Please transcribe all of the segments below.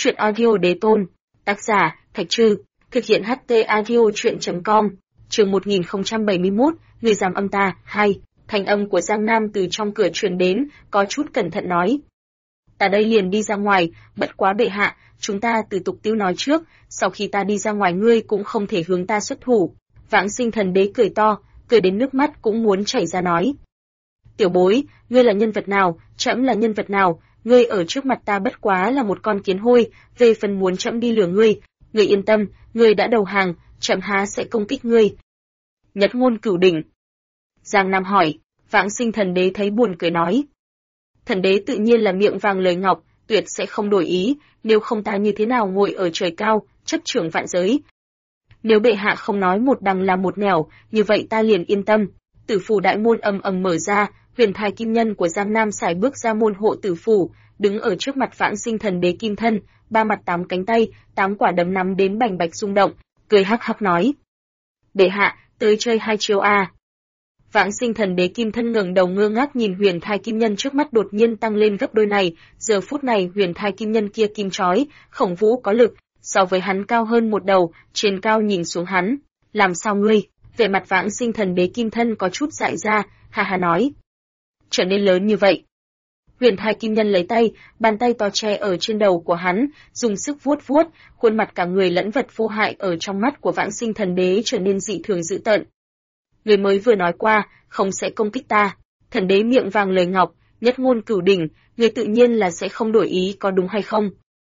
Truyện audio đế tôn. Tác giả, Thạch Trư. Thực hiện HT audio truyện.com. Chương 1071, người dám âm ta, 2. Thanh âm của Giang Nam từ trong cửa truyền đến, có chút cẩn thận nói. Ta đây liền đi ra ngoài, bất quá bệ hạ, chúng ta từ tục tiêu nói trước, sau khi ta đi ra ngoài ngươi cũng không thể hướng ta xuất thủ. Vãng Sinh Thần Đế cười to, cười đến nước mắt cũng muốn chảy ra nói. Tiểu bối, ngươi là nhân vật nào, trẫm là nhân vật nào, ngươi ở trước mặt ta bất quá là một con kiến hôi, về phần muốn trẫm đi lừa ngươi, ngươi yên tâm, ngươi đã đầu hàng, trẫm há sẽ công kích ngươi. Nhất ngôn cửu đỉnh. Giang Nam hỏi, Vãng Sinh Thần Đế thấy buồn cười nói. Thần đế tự nhiên là miệng vàng lời ngọc, tuyệt sẽ không đổi ý, nếu không ta như thế nào ngồi ở trời cao, chấp trưởng vạn giới. Nếu bệ hạ không nói một đằng là một nẻo, như vậy ta liền yên tâm. Tử phủ đại môn ầm ầm mở ra, huyền thai kim nhân của Giang Nam sải bước ra môn hộ tử phủ, đứng ở trước mặt Vãng Sinh Thần Đế kim thân, ba mặt tám cánh tay, tám quả đấm nắm đến bành bạch rung động, cười hắc hắc nói: "Bệ hạ, tới chơi hai chiêu a." Vãng Sinh Thần Đế kim thân ngẩng đầu ngơ ngác nhìn huyền thai kim nhân trước mắt đột nhiên tăng lên gấp đôi này, giờ phút này huyền thai kim nhân kia kim chói, khổng vũ có lực, so với hắn cao hơn một đầu, trên cao nhìn xuống hắn, "Làm sao ngươi?" Vẻ mặt Vãng Sinh Thần Đế kim thân có chút dại ra, ha ha nói: "Trở nên lớn như vậy." Huyền thai kim nhân lấy tay, bàn tay to che ở trên đầu của hắn, dùng sức vuốt vuốt, khuôn mặt cả người lẫn vật vô hại ở trong mắt của Vãng Sinh Thần Đế trở nên dị thường dữ tợn. "Người mới vừa nói qua, không sẽ công kích ta." Thần đế miệng vàng lời ngọc, nhất ngôn cửu đỉnh, người tự nhiên là sẽ không đổi ý, có đúng hay không?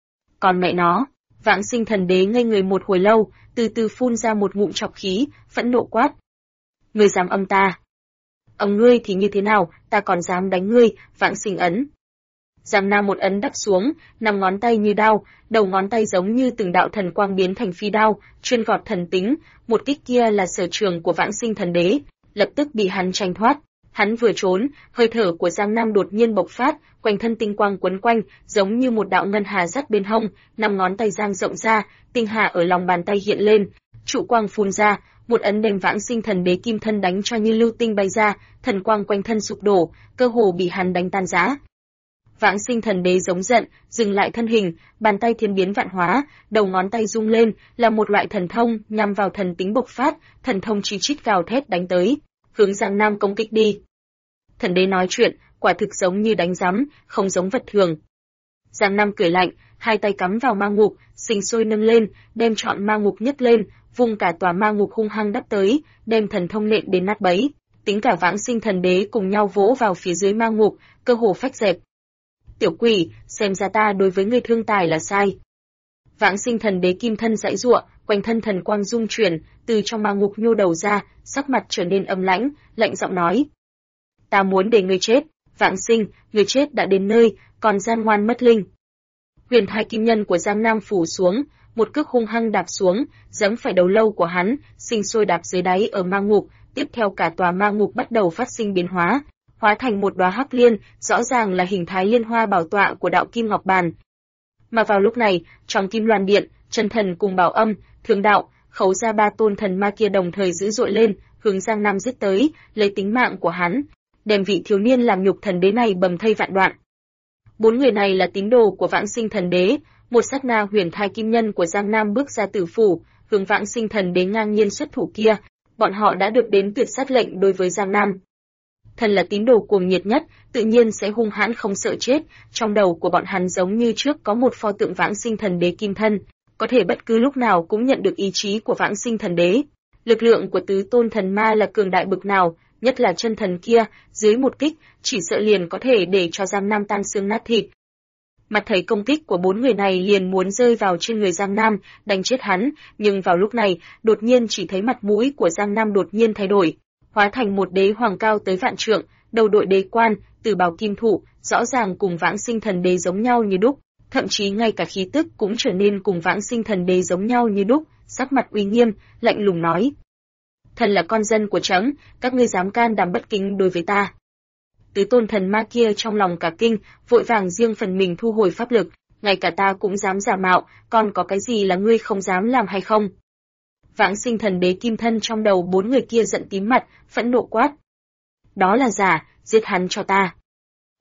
Còn mẹ nó, Vãng Sinh Thần Đế ngây người một hồi lâu, từ từ phun ra một ngụm trọc khí, phẫn nộ quát: "Ngươi dám âm ta? Âm ngươi thì như thế nào, ta còn dám đánh ngươi." Vãng Sinh ấn. Giang Nam một ấn đắp xuống, năm ngón tay như đao, đầu ngón tay giống như từng đạo thần quang biến thành phi đao, chuyên gọt thần tính, một kích kia là sở trường của Vãng Sinh Thần Đế, lập tức bị hắn tranh thoát. Hắn vừa trốn, hơi thở của Giang Nam đột nhiên bộc phát, quanh thân tinh quang quấn quanh, giống như một đạo ngân hà dắt bên hông, năm ngón tay giang rộng ra, tinh hà ở lòng bàn tay hiện lên, trụ quang phun ra, một ấn đem Vãng Sinh Thần Đế kim thân đánh cho như lưu tinh bay ra, thần quang quanh thân sụp đổ, cơ hồ bị hắn đánh tan rã. Vãng Sinh Thần Đế giống giận, dừng lại thân hình, bàn tay thiên biến vạn hóa, đầu ngón tay rung lên, là một loại thần thông nhằm vào thần tính bộc phát, thần thông chi chít gào thét đánh tới, hướng Giang Nam công kích đi. Thần đế nói chuyện, quả thực giống như đánh rắm, không giống vật thường. Giang Nam cười lạnh, hai tay cắm vào ma ngục, sinh sôi nâng lên, đem trọn ma ngục nhấc lên, vung cả tòa ma ngục hung hăng đắp tới, đem thần thông nện đến nát bấy, tính cả Vãng Sinh Thần Đế cùng nhau vỗ vào phía dưới ma ngục, cơ hồ phách dẹp. "Tiểu quỷ, xem ra ta đối với ngươi thương tài là sai." Vãng Sinh Thần Đế kim thân giãy giụa, quanh thân thần quang dung chuyển, từ trong ma ngục nhô đầu ra, sắc mặt trở nên âm lãnh, lạnh giọng nói: "Ta muốn để ngươi chết, Vãng Sinh, ngươi chết đã đến nơi, còn gian ngoan mất linh." Huyền thai kim nhân của Giang Nam phủ xuống, một cước hung hăng đạp xuống, giẫm phải đầu lâu của hắn, sinh sôi đạp dưới đáy ở ma ngục, tiếp theo cả tòa ma ngục bắt đầu phát sinh biến hóa, hóa thành một đóa hắc liên, rõ ràng là hình thái liên hoa bảo tọa của đạo Kim Ngọc Bàn. Mà vào lúc này, trong Kim Loan Điện, Chân Thần cùng Bảo Âm, Thương Đạo, Khấu Gia ba tôn thần ma kia đồng thời dữ dội lên, hướng Giang Nam giết tới, lấy tính mạng của hắn, đem vị thiếu niên làm nhục thần đế này bầm thây vạn đoạn. Bốn người này là tín đồ của Vãng Sinh Thần Đế, một sát na huyền thai kim nhân của Giang Nam bước ra tử phủ, hướng Vãng Sinh Thần Đế ngang nhiên xuất thủ kia, bọn họ đã được đến tuyệt sát lệnh đối với Giang Nam. Thần là tín đồ cuồng nhiệt nhất, tự nhiên sẽ hung hãn không sợ chết, trong đầu của bọn hắn giống như trước có một pho tượng Vãng Sinh Thần Đế kim thân, có thể bất cứ lúc nào cũng nhận được ý chí của Vãng Sinh Thần Đế. Lực lượng của tứ tôn thần ma là cường đại bực nào, nhất là chân thần kia, dưới một kích, chỉ sợ liền có thể để cho Giang Nam tan xương nát thịt. Mặt thấy công kích của bốn người này liền muốn rơi vào trên người Giang Nam, đánh chết hắn, nhưng vào lúc này, đột nhiên chỉ thấy mặt mũi của Giang Nam đột nhiên thay đổi, hóa thành một đế hoàng cao tới vạn trượng, đầu đội đế quan, từ bào kim thụ, rõ ràng cùng Vãng Sinh Thần Đế giống nhau như đúc, thậm chí ngay cả khí tức cũng trở nên cùng Vãng Sinh Thần Đế giống nhau như đúc, sắc mặt uy nghiêm, lạnh lùng nói: "Thần là con dân của trẫm, các ngươi dám can đảm bất kính đối với ta." Tứ tôn thần ma kia trong lòng cả kinh, vội vàng riêng phần mình thu hồi pháp lực, ngay cả ta cũng dám giả mạo, còn có cái gì là ngươi không dám làm hay không? Vãng Sinh Thần Đế kim thân trong đầu bốn người kia giận tím mặt, phẫn nộ quát: "Đó là giả, giết hắn cho ta."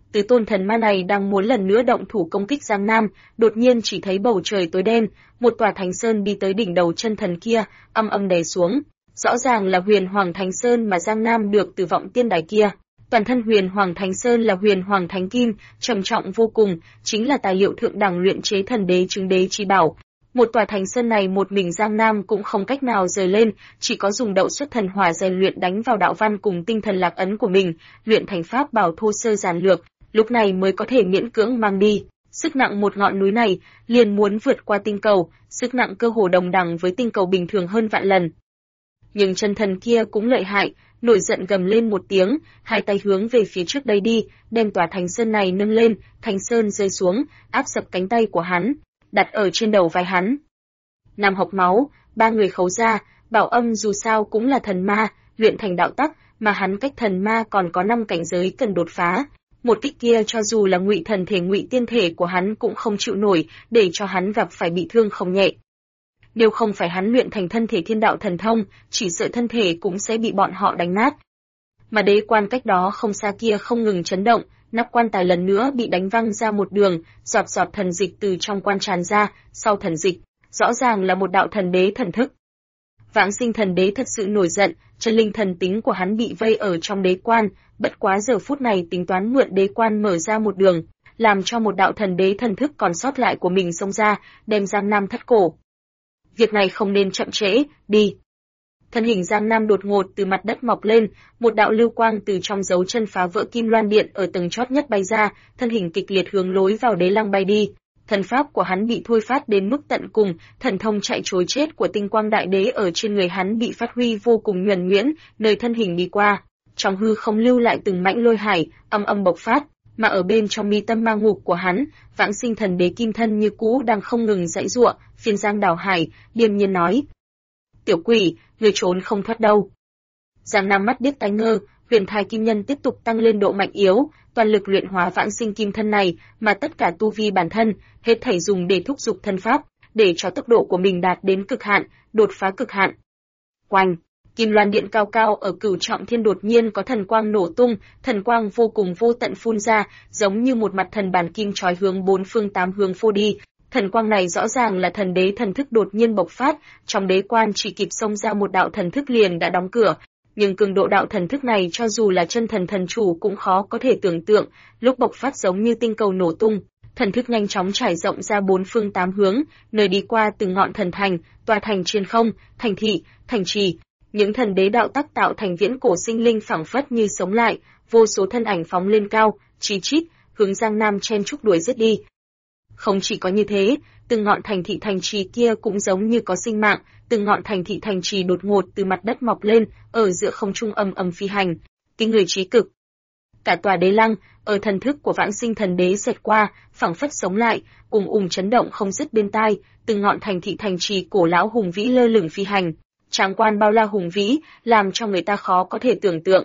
Tứ tôn thần ma này đang muốn lần nữa động thủ công kích Giang Nam, đột nhiên chỉ thấy bầu trời tối đen, một tòa Thánh Sơn đi tới đỉnh đầu chân thần kia, âm âm đè xuống. Rõ ràng là Huyền Hoàng Thánh Sơn mà Giang Nam được từ Vọng Tiên Đài kia. Toàn thân Huyền Hoàng Thánh Sơn là Huyền Hoàng Thánh Kim, trầm trọng vô cùng, chính là tài liệu thượng đẳng luyện chế thần đế chứng đế chi bảo. Một tòa Thánh Sơn này một mình Giang Nam cũng không cách nào rời lên, chỉ có dùng đậu xuất thần hỏa rèn luyện đánh vào đạo văn cùng tinh thần lạc ấn của mình, luyện thành pháp bảo thô sơ giản lược, lúc này mới có thể miễn cưỡng mang đi. Sức nặng một ngọn núi này liền muốn vượt qua tinh cầu, sức nặng cơ hồ đồng đẳng với tinh cầu bình thường hơn vạn lần. Nhưng chân thần kia cũng lợi hại, nổi giận gầm lên một tiếng, hai tay hướng về phía trước đây đi, đem tòa Thánh Sơn này nâng lên, Thánh Sơn rơi xuống, áp sập cánh tay của hắn, đặt ở trên đầu vai hắn. Nam Học Máu, ba người Khấu Gia, Bảo Âm dù sao cũng là thần ma, luyện thành đạo tắc, mà hắn cách thần ma còn có 5 cảnh giới cần đột phá. Một kích kia cho dù là ngụy thần thể ngụy tiên thể của hắn cũng không chịu nổi, để cho hắn gặp phải bị thương không nhẹ. Nếu không phải hắn luyện thành thân thể thiên đạo thần thông, chỉ sợ thân thể cũng sẽ bị bọn họ đánh nát. Mà đế quan cách đó không xa kia không ngừng chấn động, nắp quan tài lần nữa bị đánh văng ra một đường, giọt giọt thần dịch từ trong quan tràn ra, sau thần dịch, rõ ràng là một đạo thần đế thần thức. Vãng Sinh thần đế thật sự nổi giận, chân linh thần tính của hắn bị vây ở trong đế quan, bất quá giờ phút này tính toán mượn đế quan mở ra một đường, làm cho một đạo thần đế thần thức còn sót lại của mình xông ra, đem Giang Nam thắt cổ. Việc này không nên chậm trễ, đi. Thân hình Giang Nam đột ngột từ mặt đất mọc lên, một đạo lưu quang từ trong dấu chân phá vỡ kim loan điện ở tầng chót nhất bay ra, thân hình kịch liệt hướng lối vào đế lăng bay đi. Thần pháp của hắn bị thôi phát đến mức tận cùng, thần thông chạy trối chết của tinh quang đại đế ở trên người hắn bị phát huy vô cùng nhuần nhuyễn, nơi thân hình đi qua. Trong hư không lưu lại từng mãnh lôi hải, âm âm bộc phát, mà ở bên trong mi tâm ma ngục của hắn, Vãng Sinh thần đế kim thân như cũ đang không ngừng giãy giụa, phiên giang đảo hải, điềm nhiên nói: "Tiểu quỷ, ngươi trốn không thoát đâu." Giang Nam mắt điếc tai ngơ, huyền thai kim nhân tiếp tục tăng lên độ mạnh yếu, toàn lực luyện hóa Vãng Sinh kim thân này, mà tất cả tu vi bản thân, hết thảy dùng để thúc giục thân pháp, để cho tốc độ của mình đạt đến cực hạn, đột phá cực hạn. Oanh! Kim loan điện cao cao ở Cửu Trọng Thiên đột nhiên có thần quang nổ tung, thần quang vô cùng vô tận phun ra, giống như một mặt thần bàn kim chói hướng bốn phương tám hướng phô đi. Thần quang này rõ ràng là thần đế thần thức đột nhiên bộc phát, trong đế quan chỉ kịp xông ra một đạo thần thức liền đã đóng cửa. Nhưng cường độ đạo thần thức này cho dù là chân thần thần chủ cũng khó có thể tưởng tượng, lúc bộc phát giống như tinh cầu nổ tung, thần thức nhanh chóng trải rộng ra bốn phương tám hướng, nơi đi qua từng ngọn thần thành, tòa thành trên không, thành thị, thành trì. Những thần đế đạo tác tạo thành viễn cổ sinh linh phảng phất như sống lại, vô số thân ảnh phóng lên cao, chi chít, hướng Giang Nam chen chúc đuổi giết đi. Không chỉ có như thế, từng ngọn thành thị thành trì kia cũng giống như có sinh mạng, từng ngọn thành thị thành trì đột ngột từ mặt đất mọc lên, ở giữa không trung ầm ầm phi hành, kinh người trí cực. Cả tòa đế lăng, ở thần thức của Vãng Sinh thần đế xẹt qua, phảng phất sống lại, chấn động không dứt bên tai, từng ngọn thành thị thành trì cổ lão hùng vĩ lơ lửng phi hành. Tráng quan bao la hùng vĩ, làm cho người ta khó có thể tưởng tượng.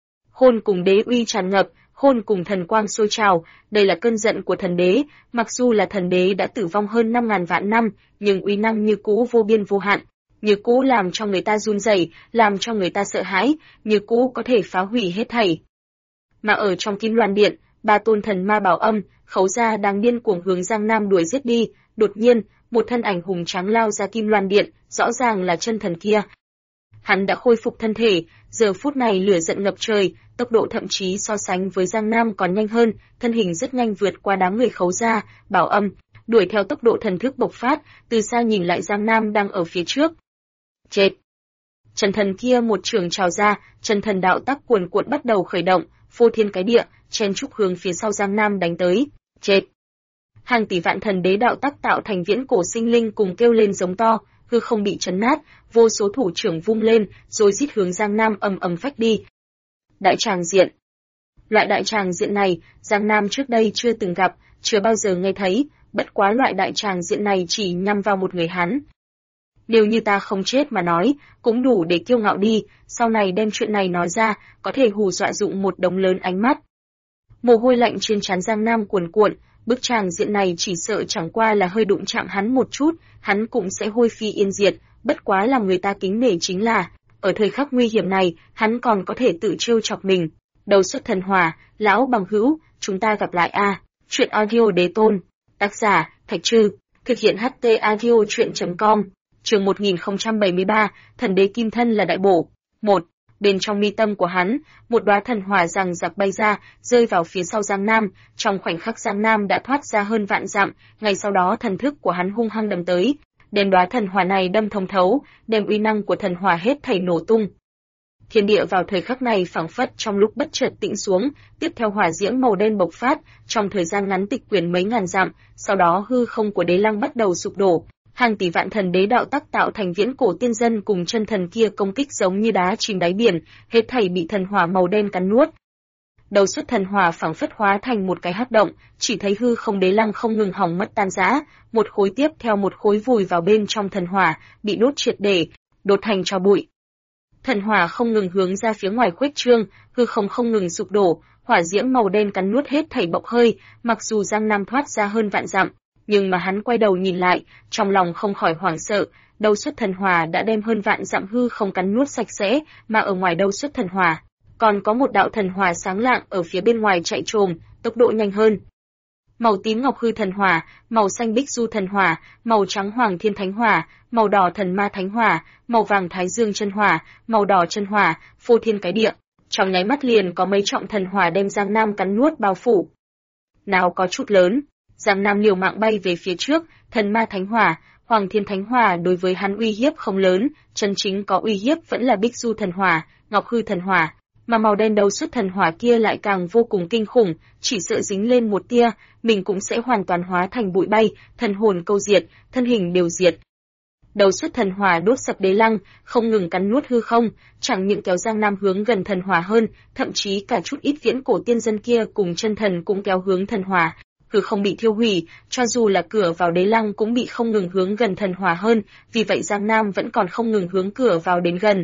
Hôn cùng đế uy tràn ngập, hôn cùng thần quang sôi trào, đây là cơn giận của thần đế, mặc dù là thần đế đã tử vong hơn 5.000 vạn năm, nhưng uy năng như cũ vô biên vô hạn, như cũ làm cho người ta run rẩy, làm cho người ta sợ hãi, như cũ có thể phá hủy hết thảy. Mà ở trong Kim Loan Điện, ba tôn thần ma Bảo Âm, Khấu Gia đang điên cuồng hướng Giang Nam đuổi giết đi, đột nhiên, một thân ảnh hùng tráng lao ra Kim Loan Điện, rõ ràng là chân thần kia. Hắn đã khôi phục thân thể, giờ phút này lửa giận ngập trời, tốc độ thậm chí so sánh với Giang Nam còn nhanh hơn, thân hình rất nhanh vượt qua đám người Khấu Gia, Bảo Âm, đuổi theo tốc độ thần thức bộc phát, từ xa nhìn lại Giang Nam đang ở phía trước. Chết! Chân thần kia một trường trào ra, chân thần đạo tắc cuồn cuộn bắt đầu khởi động, phô thiên cái địa, chen chúc hướng phía sau Giang Nam đánh tới. Chết! Hàng tỷ vạn thần đế đạo tắc tạo thành viễn cổ sinh linh cùng kêu lên giống to, hư không bị chấn nát, vô số thủ trưởng vung lên, rồi giết hướng Giang Nam ầm ầm phách đi. Đại tràng diện. Loại đại tràng diện này, Giang Nam trước đây chưa từng gặp, chưa bao giờ nghe thấy, bất quá loại đại tràng diện này chỉ nhằm vào một người hắn. Nếu như ta không chết mà nói, cũng đủ để kiêu ngạo đi, sau này đem chuyện này nói ra, có thể hù dọa dụng một đống lớn ánh mắt. Mồ hôi lạnh trên trán Giang Nam cuồn cuộn, bức tràng diện này chỉ sợ chẳng qua là hơi đụng chạm hắn một chút, hắn cũng sẽ hôi phi yên diệt, bất quá làm người ta kính nể chính là, ở thời khắc nguy hiểm này, hắn còn có thể tự trêu chọc mình. Đầu xuất thần hỏa, lão bằng hữu, chúng ta gặp lại a. Chuyện audio đế tôn. Tác giả, Thạch Trư. Thực hiện HT audio chuyện.com. Chương 1073, thần đế kim thân là đại bổ. 1. Bên trong mi tâm của hắn, một đóa thần hỏa giằng giặc bay ra, rơi vào phía sau Giang Nam, trong khoảnh khắc Giang Nam đã thoát ra hơn vạn dặm, ngay sau đó thần thức của hắn hung hăng đâm tới, đem đóa thần hỏa này đâm thông thấu, đem uy năng của thần hỏa hết thảy nổ tung. Thiên địa vào thời khắc này phảng phất trong lúc bất chợt tĩnh xuống, tiếp theo hỏa diễm màu đen bộc phát, trong thời gian ngắn tịch quyển mấy ngàn dặm, sau đó hư không của Đế Lăng bắt đầu sụp đổ. Hàng tỷ vạn thần đế đạo tắc tạo thành viễn cổ tiên dân cùng chân thần kia công kích giống như đá chìm đáy biển, hết thảy bị thần hỏa màu đen cắn nuốt. Đầu xuất thần hỏa phảng phất hóa thành một cái hắc động, chỉ thấy hư không Đế Lăng không ngừng hỏng mất tan rã, một khối tiếp theo một khối vùi vào bên trong thần hỏa, bị đốt triệt để, đốt thành tro bụi. Thần hỏa không ngừng hướng ra phía ngoài khuếch trương, hư không không ngừng sụp đổ, hỏa diễm màu đen cắn nuốt hết thảy bốc hơi, mặc dù Giang Nam thoát ra hơn vạn dặm, nhưng mà hắn quay đầu nhìn lại, trong lòng không khỏi hoảng sợ, đầu xuất thần hỏa đã đem hơn vạn dặm hư không cắn nuốt sạch sẽ, mà ở ngoài đầu xuất thần hỏa, còn có một đạo thần hỏa sáng lạng ở phía bên ngoài chạy trồm, tốc độ nhanh hơn. Màu tím ngọc hư thần hỏa, màu xanh bích du thần hỏa, màu trắng hoàng thiên thánh hỏa, màu đỏ thần ma thánh hỏa, màu vàng thái dương chân hỏa, màu đỏ chân hỏa, phô thiên cái địa. Trong nháy mắt liền có mấy trọng thần hỏa đem Giang Nam cắn nuốt bao phủ. Nào có chút lớn, Giang Nam liều mạng bay về phía trước, thần ma thánh hỏa, hoàng thiên thánh hỏa đối với hắn uy hiếp không lớn, chân chính có uy hiếp vẫn là bích du thần hỏa, ngọc hư thần hỏa. Mà màu đen đầu xuất thần hỏa kia lại càng vô cùng kinh khủng, chỉ sợ dính lên một tia, mình cũng sẽ hoàn toàn hóa thành bụi bay, thần hồn câu diệt, thân hình đều diệt. Đầu xuất thần hỏa đốt sập Đế Lăng, không ngừng cắn nuốt hư không, chẳng những kéo Giang Nam hướng gần thần hỏa hơn, thậm chí cả chút ít viễn cổ tiên dân kia cùng chân thần cũng kéo hướng thần hỏa. Hư không bị thiêu hủy, cho dù là cửa vào Đế Lăng cũng bị không ngừng hướng gần thần hỏa hơn, vì vậy Giang Nam vẫn còn không ngừng hướng cửa vào đến gần.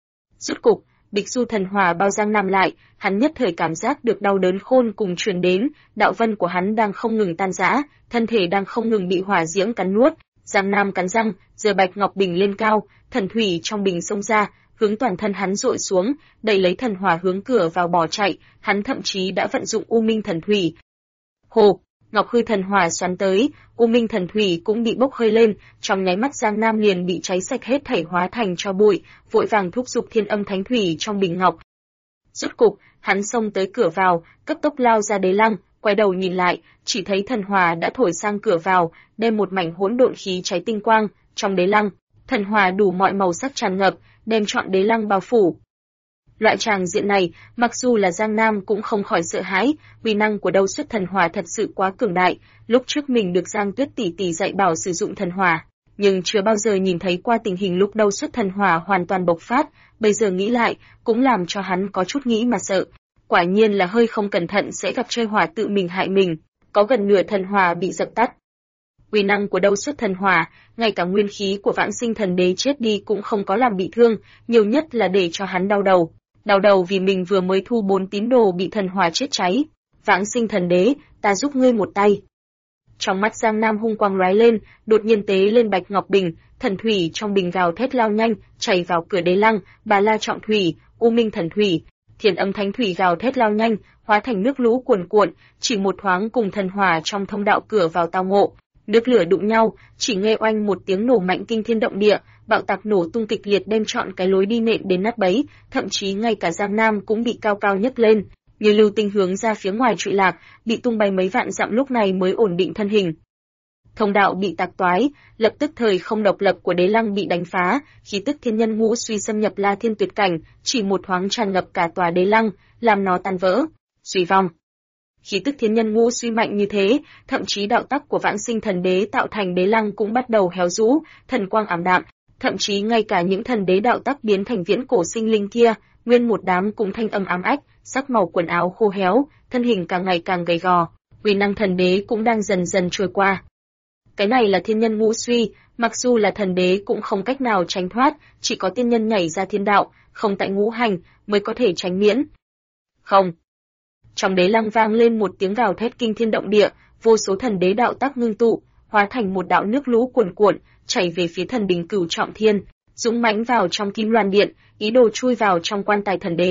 Rốt cục, bích du thần hỏa bao Giang Nam lại, hắn nhất thời cảm giác được đau đớn khôn cùng truyền đến, đạo vân của hắn đang không ngừng tan rã, thân thể đang không ngừng bị hỏa diễm cắn nuốt. Giang Nam cắn răng, giơ bạch ngọc bình lên cao, thần thủy trong bình xông ra, hướng toàn thân hắn dội xuống, đẩy lấy thần hỏa hướng cửa vào bỏ chạy, hắn thậm chí đã vận dụng U Minh thần thủy. Hồ, ngọc hư thần hỏa xoắn tới, U Minh thần thủy cũng bị bốc hơi lên, trong nháy mắt Giang Nam liền bị cháy sạch hết thảy hóa thành tro bụi, vội vàng thúc giục thiên âm thánh thủy trong bình ngọc. Rốt cục, hắn xông tới cửa vào, cấp tốc lao ra Đế Lăng, quay đầu nhìn lại, chỉ thấy thần hỏa đã thổi sang cửa vào, đem một mảnh hỗn độn khí cháy tinh quang, trong Đế Lăng, thần hỏa đủ mọi màu sắc tràn ngập, đem trọn Đế Lăng bao phủ. Loại tràng diện này, mặc dù là Giang Nam cũng không khỏi sợ hãi, uy năng của đầu xuất thần hỏa thật sự quá cường đại, lúc trước mình được Giang Tuyết tỷ tỷ dạy bảo sử dụng thần hỏa, nhưng chưa bao giờ nhìn thấy qua tình hình lúc đầu xuất thần hỏa hoàn toàn bộc phát, bây giờ nghĩ lại, cũng làm cho hắn có chút nghĩ mà sợ. Quả nhiên là hơi không cẩn thận sẽ gặp chơi hỏa tự mình hại mình, có gần nửa thần hỏa bị dập tắt. Uy năng của đầu xuất thần hỏa, ngay cả nguyên khí của vãng sinh thần đế chết đi cũng không có làm bị thương, nhiều nhất là để cho hắn đau đầu. Đau đầu vì mình vừa mới thu 4 tín đồ bị thần hỏa chết cháy. Vãng sinh thần đế, ta giúp ngươi một tay. Trong mắt Giang Nam hung quang lóe lên, đột nhiên tế lên bạch ngọc bình, thần thủy trong bình gào thét lao nhanh, chảy vào cửa Đế Lăng, Bà La trọng thủy, U Minh thần thủy, Thiên âm thánh thủy gào thét lao nhanh, hóa thành nước lũ cuồn cuộn, chỉ một thoáng cùng thần hỏa trong thông đạo cửa vào tao ngộ. Nước lửa đụng nhau, chỉ nghe oanh một tiếng nổ mạnh kinh thiên động địa, bạo tạc nổ tung kịch liệt đem trọn cái lối đi nện đến nát bấy, thậm chí ngay cả Giang Nam cũng bị cao cao nhấc lên, như lưu tinh hướng ra phía ngoài trụy lạc, bị tung bay mấy vạn dặm lúc này mới ổn định thân hình. Thông đạo bị tạc toái, lập tức thời không độc lập của Đế Lăng bị đánh phá, khí tức thiên nhân ngũ suy xâm nhập La Thiên tuyệt cảnh, chỉ một thoáng tràn ngập cả tòa Đế Lăng, làm nó tan vỡ, suy vong. Khí tức thiên nhân ngũ suy mạnh như thế, thậm chí đạo tắc của vãng sinh thần đế tạo thành Đế Lăng cũng bắt đầu héo rũ, thần quang ảm đạm, thậm chí ngay cả những thần đế đạo tắc biến thành viễn cổ sinh linh kia, nguyên một đám cũng thanh âm ám ách, sắc màu quần áo khô héo, thân hình càng ngày càng gầy gò, uy năng thần đế cũng đang dần dần trôi qua. Cái này là thiên nhân ngũ suy, mặc dù là thần đế cũng không cách nào tránh thoát, chỉ có tiên nhân nhảy ra thiên đạo, không tại ngũ hành mới có thể tránh miễn. Không. Trong Đế Lăng vang lên một tiếng gào thét kinh thiên động địa, vô số thần đế đạo tác ngưng tụ, hóa thành một đạo nước lũ cuồn cuộn, chảy về phía thần bình Cửu Trọng Thiên, dũng mãnh vào trong Kim Loan Điện, ý đồ chui vào trong quan tài thần đế.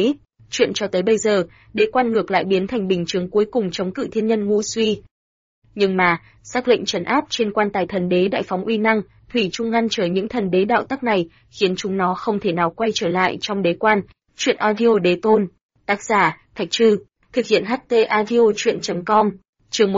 chuyện cho tới bây giờ, đế quan ngược lại biến thành bình chướng cuối cùng chống cự thiên nhân ngũ suy. Nhưng mà, sắc lệnh trấn áp trên quan tài thần đế đại phóng uy năng, thủy chung ngăn trở những thần đế đạo tắc này, khiến chúng nó không thể nào quay trở lại trong đế quan. Chuyện audio đế tôn. Tác giả, Thạch Trư. Thực hiện HT audio chuyện.com. Chương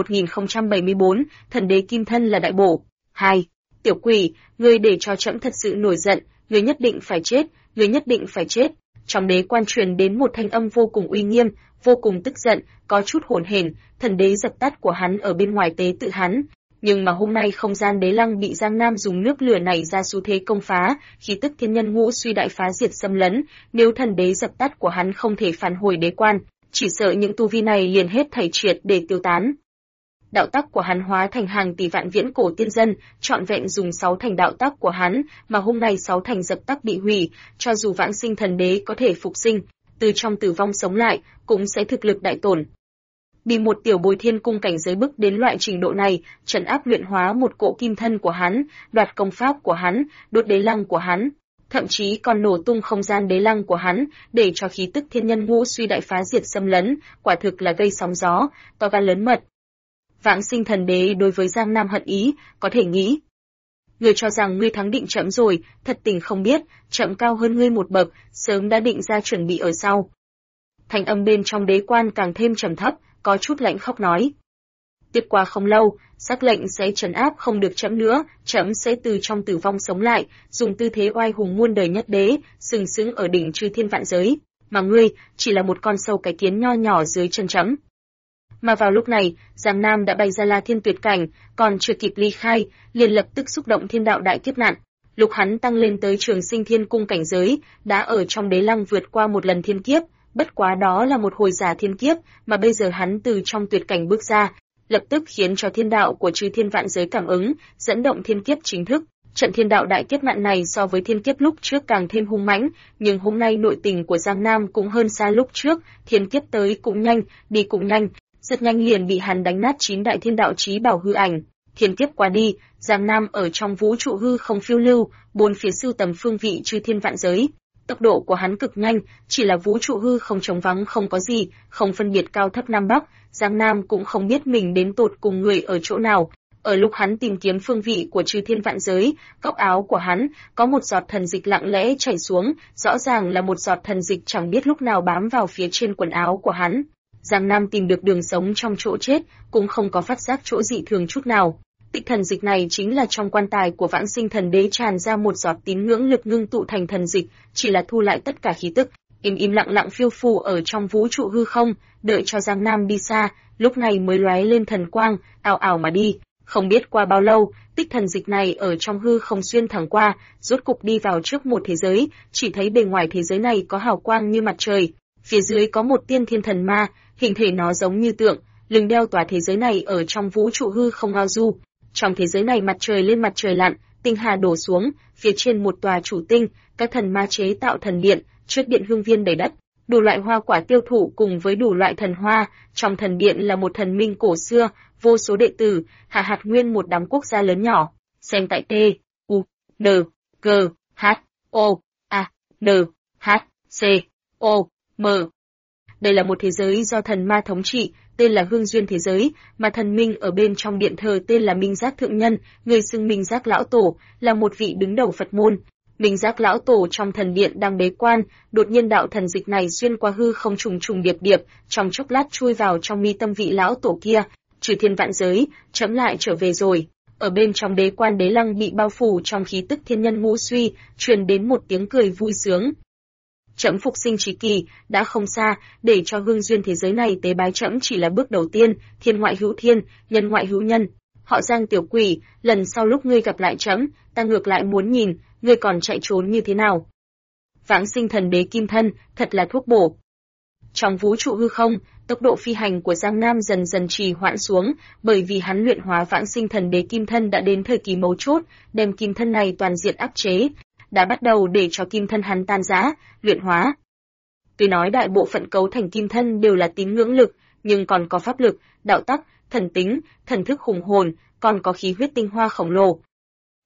1074, thần đế kim thân là đại bổ. 2. Tiểu quỷ, ngươi để cho trẫm thật sự nổi giận, ngươi nhất định phải chết, ngươi nhất định phải chết. Trong đế quan truyền đến một thanh âm vô cùng uy nghiêm, vô cùng tức giận, có chút hỗn hển, thần đế dập tắt của hắn ở bên ngoài tế tự hắn. Nhưng mà hôm nay không gian đế lăng bị Giang Nam dùng nước lửa nảy ra xu thế công phá, khí tức thiên nhân ngũ suy đại phá diệt xâm lấn, nếu thần đế dập tắt của hắn không thể phản hồi đế quan, chỉ sợ những tu vi này liền hết thảy triệt để tiêu tán. Đạo tắc của hắn hóa thành hàng tỷ vạn viễn cổ tiên dân, trọn vẹn dùng 6 thành đạo tắc của hắn, mà hôm nay 6 thành dập tắc bị hủy, cho dù vãng sinh thần đế có thể phục sinh, từ trong tử vong sống lại, cũng sẽ thực lực đại tổn. Bị một tiểu bối thiên cung cảnh giới bức đến loại trình độ này, trấn áp luyện hóa một cỗ kim thân của hắn, đoạt công pháp của hắn, đốt đế lăng của hắn, thậm chí còn nổ tung không gian đế lăng của hắn, để cho khí tức thiên nhân ngũ suy đại phá diệt xâm lấn, quả thực là gây sóng gió, to gan lớn mật. Vãng sinh thần đế đối với Giang Nam hận ý, có thể nghĩ. Ngươi cho rằng ngươi thắng định trẫm rồi, thật tình không biết, trẫm cao hơn ngươi một bậc, sớm đã định ra chuẩn bị ở sau. Thanh âm bên trong đế quan càng thêm trầm thấp, có chút lạnh khóc nói. Tiếp qua không lâu, sắc lệnh sẽ trấn áp không được trẫm nữa, trẫm sẽ từ trong tử vong sống lại, dùng tư thế oai hùng muôn đời nhất đế, sừng sững ở đỉnh chư thiên vạn giới, mà ngươi chỉ là một con sâu cái kiến nho nhỏ dưới chân trẫm. Mà vào lúc này, Giang Nam đã bay ra La Thiên tuyệt cảnh, còn chưa kịp ly khai, liền lập tức xúc động thiên đạo đại kiếp nạn. Lúc hắn tăng lên tới Trường Sinh Thiên Cung cảnh giới, đã ở trong đế lăng vượt qua một lần thiên kiếp, bất quá đó là một hồi giả thiên kiếp, mà bây giờ hắn từ trong tuyệt cảnh bước ra, lập tức khiến cho thiên đạo của chư thiên vạn giới cảm ứng, dẫn động thiên kiếp chính thức. Trận thiên đạo đại kiếp nạn này so với thiên kiếp lúc trước càng thêm hung mãnh, nhưng hôm nay nội tình của Giang Nam cũng hơn xa lúc trước, thiên kiếp tới cũng nhanh, đi cũng nhanh, rất nhanh liền bị hắn đánh nát 9 đại thiên đạo chí bảo hư ảnh. Thiên kiếp qua đi, Giang Nam ở trong vũ trụ hư không phiêu lưu, bốn phía sưu tầm phương vị chư thiên vạn giới. Tốc độ của hắn cực nhanh, chỉ là vũ trụ hư không trống vắng không có gì, không phân biệt cao thấp nam bắc, Giang Nam cũng không biết mình đến tột cùng người ở chỗ nào. Ở lúc hắn tìm kiếm phương vị của chư thiên vạn giới, góc áo của hắn có một giọt thần dịch lặng lẽ chảy xuống, rõ ràng là một giọt thần dịch chẳng biết lúc nào bám vào phía trên quần áo của hắn. Giang Nam tìm được đường sống trong chỗ chết, cũng không có phát giác chỗ dị thường chút nào. Tịch thần dịch này chính là trong quan tài của vãng sinh thần đế tràn ra một giọt tín ngưỡng lực ngưng tụ thành thần dịch, chỉ là thu lại tất cả khí tức, im lặng lặng phiêu phù ở trong vũ trụ hư không, đợi cho Giang Nam đi xa, lúc này mới lóe lên thần quang, ảo ảo mà đi. Không biết qua bao lâu, tích thần dịch này ở trong hư không xuyên thẳng qua, rốt cục đi vào trước một thế giới, chỉ thấy bề ngoài thế giới này có hào quang như mặt trời, phía dưới có một tiên thiên thần ma, hình thể nó giống như tượng, lưng đeo tòa thế giới này ở trong vũ trụ hư không ngao du. Trong thế giới này mặt trời lên mặt trời lặn, tinh hà đổ xuống, phía trên một tòa chủ tinh, các thần ma chế tạo thần điện, trước điện hương viên đầy đất, đủ loại hoa quả tiêu thụ cùng với đủ loại thần hoa, trong thần điện là một thần minh cổ xưa, vô số đệ tử, hạ hạt nguyên một đám quốc gia lớn nhỏ, xem tại T, U, N, G, H, O, A, N, H, C, O, M. Đây là một thế giới do thần ma thống trị, tên là Hương Duyên thế giới, mà thần minh ở bên trong điện thờ tên là Minh Giác Thượng Nhân, người xưng Minh Giác Lão Tổ, là một vị đứng đầu Phật môn. Minh Giác Lão Tổ trong thần điện đang bế quan, đột nhiên đạo thần dịch này xuyên qua hư không trùng trùng điệp điệp, trong chốc lát chui vào trong mi tâm vị lão tổ kia. Trừ thiên vạn giới, chấm lại trở về rồi. Ở bên trong đế quan đế lăng bị bao phủ trong khí tức thiên nhân ngũ suy, truyền đến một tiếng cười vui sướng. Chấm phục sinh trí kỳ, đã không xa, để cho Hương Duyên thế giới này tế bái chấm chỉ là bước đầu tiên, thiên ngoại hữu thiên, nhân ngoại hữu nhân. Họ Giang tiểu quỷ, lần sau lúc ngươi gặp lại chấm, ta ngược lại muốn nhìn, ngươi còn chạy trốn như thế nào. Vãng sinh thần đế kim thân, thật là thuốc bổ. Trong vũ trụ hư không, tốc độ phi hành của Giang Nam dần dần trì hoãn xuống, bởi vì hắn luyện hóa vãng sinh thần đế kim thân đã đến thời kỳ mấu chốt, đem kim thân này toàn diện áp chế, đã bắt đầu để cho kim thân hắn tan rã, luyện hóa. Tuy nói đại bộ phận cấu thành kim thân đều là tín ngưỡng lực, nhưng còn có pháp lực, đạo tắc, thần tính, thần thức hùng hồn, còn có khí huyết tinh hoa khổng lồ.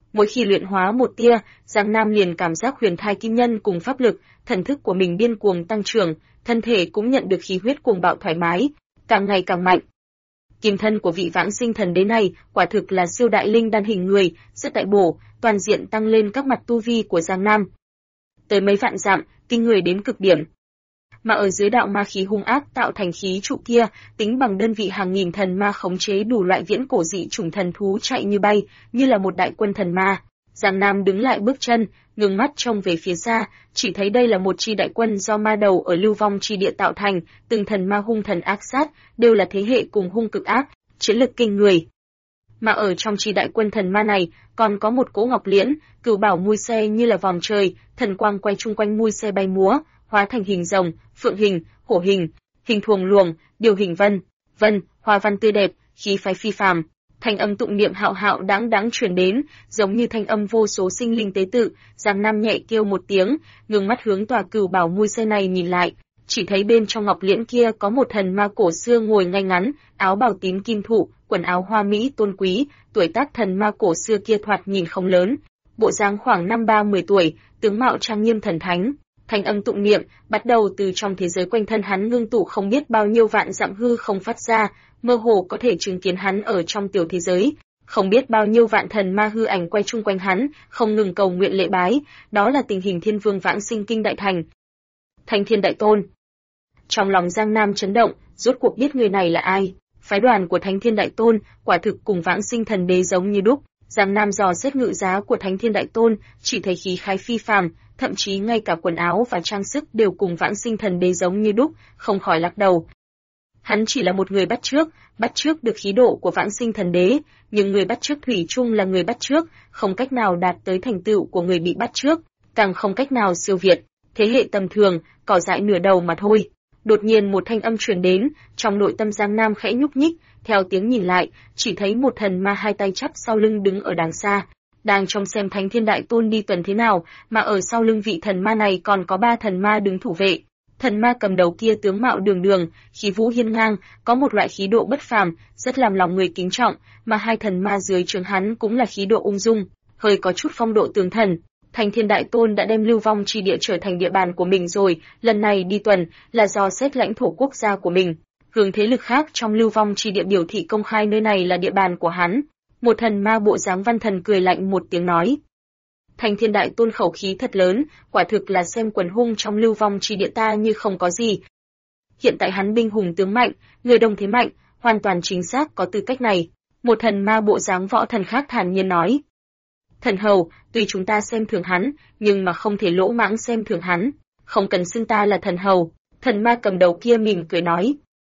Mỗi khi luyện hóa một tia, Giang Nam liền cảm giác huyền thai kim nhân cùng pháp lực, thần thức của mình điên cuồng tăng trưởng, thân thể cũng nhận được khí huyết cuồng bạo thoải mái, càng ngày càng mạnh. Kim thân của vị vãng sinh thần đế này quả thực là siêu đại linh đan hình người, rất đại bổ, toàn diện tăng lên các mặt tu vi của Giang Nam. Tới mấy vạn dặm, kinh người đến cực điểm. Mà ở dưới đạo ma khí hung ác tạo thành khí trụ kia, tính bằng đơn vị hàng nghìn thần ma khống chế đủ loại viễn cổ dị chủng thần thú chạy như bay, như là một đại quân thần ma. Giang Nam đứng lại bước chân, ngừng mắt trông về phía xa, chỉ thấy đây là một chi đại quân do ma đầu ở lưu vong chi địa tạo thành, từng thần ma hung thần ác sát, đều là thế hệ cùng hung cực ác, chiến lực kinh người. Mà ở trong chi đại quân thần ma này, còn có một cỗ ngọc liễn, cửu bảo mui xe như là vòm trời, thần quang quay chung quanh mui xe bay múa, hóa thành hình rồng, phượng hình, hổ hình, hình thuồng luồng, điều hình vân, hoa văn tươi đẹp, khí phái phi phàm. Thanh âm tụng niệm hạo hạo đáng đáng truyền đến, giống như thanh âm vô số sinh linh tế tự. Giang Nam nhẹ kêu một tiếng, ngừng mắt hướng tòa cửu bảo mui xe này nhìn lại, chỉ thấy bên trong ngọc liễn kia có một thần ma cổ xưa ngồi ngay ngắn, áo bào tím kim thụ, quần áo hoa mỹ tôn quý. Tuổi tác thần ma cổ xưa kia thoạt nhìn không lớn, bộ dáng khoảng 5-30 tuổi, tướng mạo trang nghiêm thần thánh. Thanh âm tụng niệm bắt đầu từ trong thế giới quanh thân hắn ngưng tụ không biết bao nhiêu vạn dặm hư không phát ra, mơ hồ có thể chứng kiến hắn ở trong tiểu thế giới, không biết bao nhiêu vạn thần ma hư ảnh quay chung quanh hắn, không ngừng cầu nguyện lễ bái, đó là tình hình Thiên Vương vãng sinh kinh đại thành. Thanh Thiên Đại Tôn. Trong lòng Giang Nam chấn động, rốt cuộc biết người này là ai. Phái đoàn của Thánh Thiên Đại Tôn quả thực cùng vãng sinh thần đế giống như đúc. Giang Nam dò xét ngự giá của Thánh Thiên Đại Tôn, chỉ thấy khí khái phi phàm, thậm chí ngay cả quần áo và trang sức đều cùng vãng sinh thần đế giống như đúc, không khỏi lắc đầu. Hắn chỉ là một người bắt chước được khí độ của vãng sinh thần đế, nhưng người bắt chước thủy chung là người bắt chước, không cách nào đạt tới thành tựu của người bị bắt chước, càng không cách nào siêu việt, thế hệ tầm thường, cỏ dại nửa đầu mà thôi. Đột nhiên một thanh âm truyền đến, trong nội tâm Giang Nam khẽ nhúc nhích, theo tiếng nhìn lại, chỉ thấy một thần ma hai tay chắp sau lưng đứng ở đàng xa, đang trông xem Thánh Thiên Đại Tôn đi tuần thế nào, mà ở sau lưng vị thần ma này còn có 3 thần ma đứng thủ vệ. Thần ma cầm đầu kia tướng mạo đường đường, khí vũ hiên ngang, có một loại khí độ bất phàm, rất làm lòng người kính trọng, mà 2 thần ma dưới trướng hắn cũng là khí độ ung dung, hơi có chút phong độ tướng thần. Thánh Thiên Đại Tôn đã đem lưu vong chi địa trở thành địa bàn của mình rồi, lần này đi tuần là do xét lãnh thổ quốc gia của mình, hướng thế lực khác trong lưu vong chi địa biểu thị công khai nơi này là địa bàn của hắn. Một thần ma bộ dáng văn thần cười lạnh một tiếng nói. Thánh Thiên Đại Tôn khẩu khí thật lớn, quả thực là xem quần hung trong lưu vong chi địa ta như không có gì. Hiện tại hắn binh hùng tướng mạnh, người đông thế mạnh, hoàn toàn chính xác có tư cách này. Một thần ma bộ dáng võ thần khác thản nhiên nói. Thần hầu, tuy chúng ta xem thường hắn, nhưng mà không thể lỗ mãng xem thường hắn, không cần xưng ta là thần hầu. Thần ma cầm đầu kia mỉm cười nói.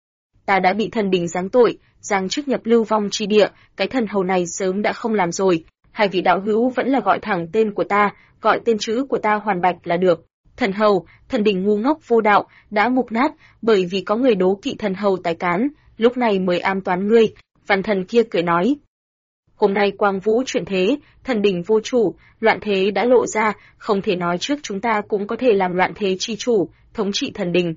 Ta đã bị thần đình giáng tội, giáng chức nhập lưu vong chi địa, cái thần hầu này sớm đã không làm rồi. 2 vị đạo hữu vẫn là gọi thẳng tên của ta, gọi tên chữ của ta Hoàn Bạch là được. Thần hầu, thần đình ngu ngốc vô đạo, đã mục nát, bởi vì có người đố kỵ thần hầu tài cán, lúc này mới ám toán ngươi. Văn thần kia cười nói. Hôm nay quang vũ chuyển thế, thần đình vô chủ, loạn thế đã lộ ra, không thể nói trước chúng ta cũng có thể làm loạn thế chi chủ, thống trị thần đình.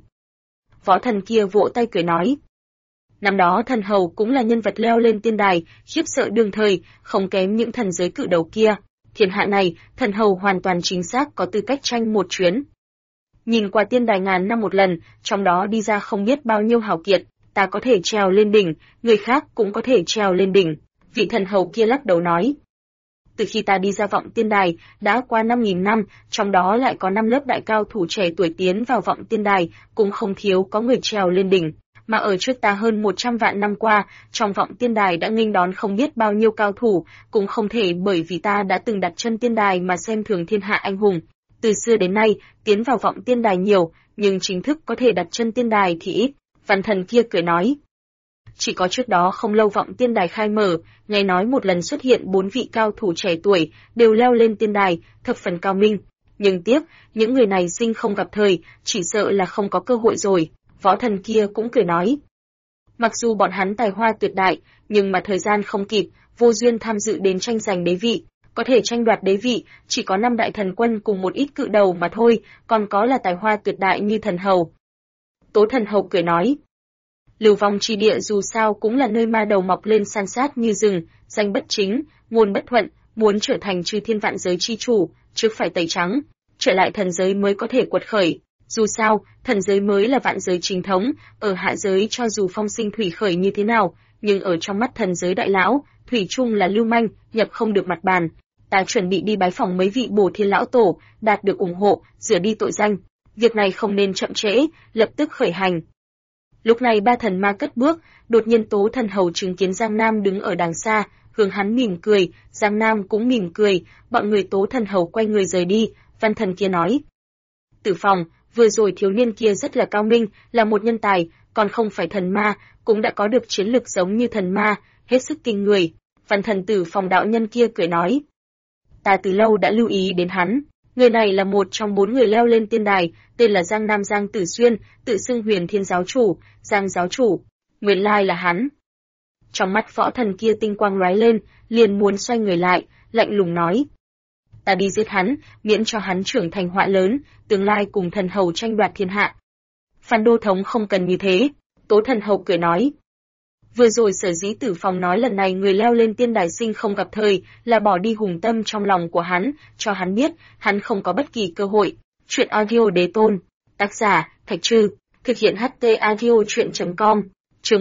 Võ thần kia vỗ tay cười nói. Năm đó thần hầu cũng là nhân vật leo lên tiên đài, khiếp sợ đương thời, không kém những thần giới cự đầu kia. Thiên hạ này, thần hầu hoàn toàn chính xác có tư cách tranh một chuyến. Nhìn qua tiên đài ngàn năm một lần, trong đó đi ra không biết bao nhiêu hào kiệt, ta có thể trèo lên đỉnh, người khác cũng có thể trèo lên đỉnh. Vị thần hầu kia lắc đầu nói. Từ khi ta đi ra vọng tiên đài, đã qua 5.000 năm, trong đó lại có 5 lớp đại cao thủ trẻ tuổi tiến vào vọng tiên đài, cũng không thiếu có người trèo lên đỉnh. Mà ở trước ta hơn 100 vạn năm qua, trong vọng tiên đài đã nghênh đón không biết bao nhiêu cao thủ, cũng không thể bởi vì ta đã từng đặt chân tiên đài mà xem thường thiên hạ anh hùng. Từ xưa đến nay, tiến vào vọng tiên đài nhiều, nhưng chính thức có thể đặt chân tiên đài thì ít. Văn thần kia cười nói. Chỉ có trước đó không lâu vọng tiên đài khai mở, nghe nói một lần xuất hiện 4 vị cao thủ trẻ tuổi, đều leo lên tiên đài, thập phần cao minh. Nhưng tiếc, những người này sinh không gặp thời, chỉ sợ là không có cơ hội rồi. Võ thần kia cũng cười nói. Mặc dù bọn hắn tài hoa tuyệt đại, nhưng mà thời gian không kịp, vô duyên tham dự đến tranh giành đế vị. Có thể tranh đoạt đế vị, chỉ có 5 đại thần quân cùng một ít cự đầu mà thôi, còn có là tài hoa tuyệt đại như thần hầu. Tố thần hầu cười nói. Lưu vong chi địa dù sao cũng là nơi ma đầu mọc lên san sát như rừng, danh bất chính, ngôn bất thuận, muốn trở thành chư thiên vạn giới chi chủ, trước phải tẩy trắng, trở lại thần giới mới có thể quật khởi. Dù sao, thần giới mới là vạn giới chính thống, ở hạ giới cho dù phong sinh thủy khởi như thế nào, nhưng ở trong mắt thần giới đại lão, thủy chung là lưu manh, nhập không được mặt bàn. Ta chuẩn bị đi bái phỏng mấy vị Bổ Thiên lão tổ, đạt được ủng hộ, rửa đi tội danh. Việc này không nên chậm trễ, lập tức khởi hành. Lúc này ba thần ma cất bước, đột nhiên Tố Thần Hầu chứng kiến Giang Nam đứng ở đằng xa, hướng hắn mỉm cười, Giang Nam cũng mỉm cười, bọn người Tố Thần Hầu quay người rời đi, văn thần kia nói. Tử Phòng, vừa rồi thiếu niên kia rất là cao minh, là một nhân tài, còn không phải thần ma, cũng đã có được chiến lực giống như thần ma, hết sức kinh người. Văn thần Tử Phòng đạo nhân kia cười nói. Ta từ lâu đã lưu ý đến hắn. Người này là một trong 4 người leo lên tiên đài, tên là Giang Nam Giang Tử Xuyên, tự xưng Huyền Thiên giáo chủ, Giang giáo chủ. Nguyên lai là hắn. Trong mắt võ thần kia tinh quang lóe lên, liền muốn xoay người lại, lạnh lùng nói. Ta đi giết hắn, miễn cho hắn trưởng thành họa lớn, tương lai cùng thần hầu tranh đoạt thiên hạ. Phan Đô Thống không cần như thế, Tố Thần Hầu cười nói. Vừa rồi sở dĩ Tử Phòng nói lần này người leo lên tiên đài sinh không gặp thời, là bỏ đi hùng tâm trong lòng của hắn, cho hắn biết, hắn không có bất kỳ cơ hội. Chuyện audio đế tôn, tác giả, Thạch Trư, thực hiện HT audio chuyện.com, chương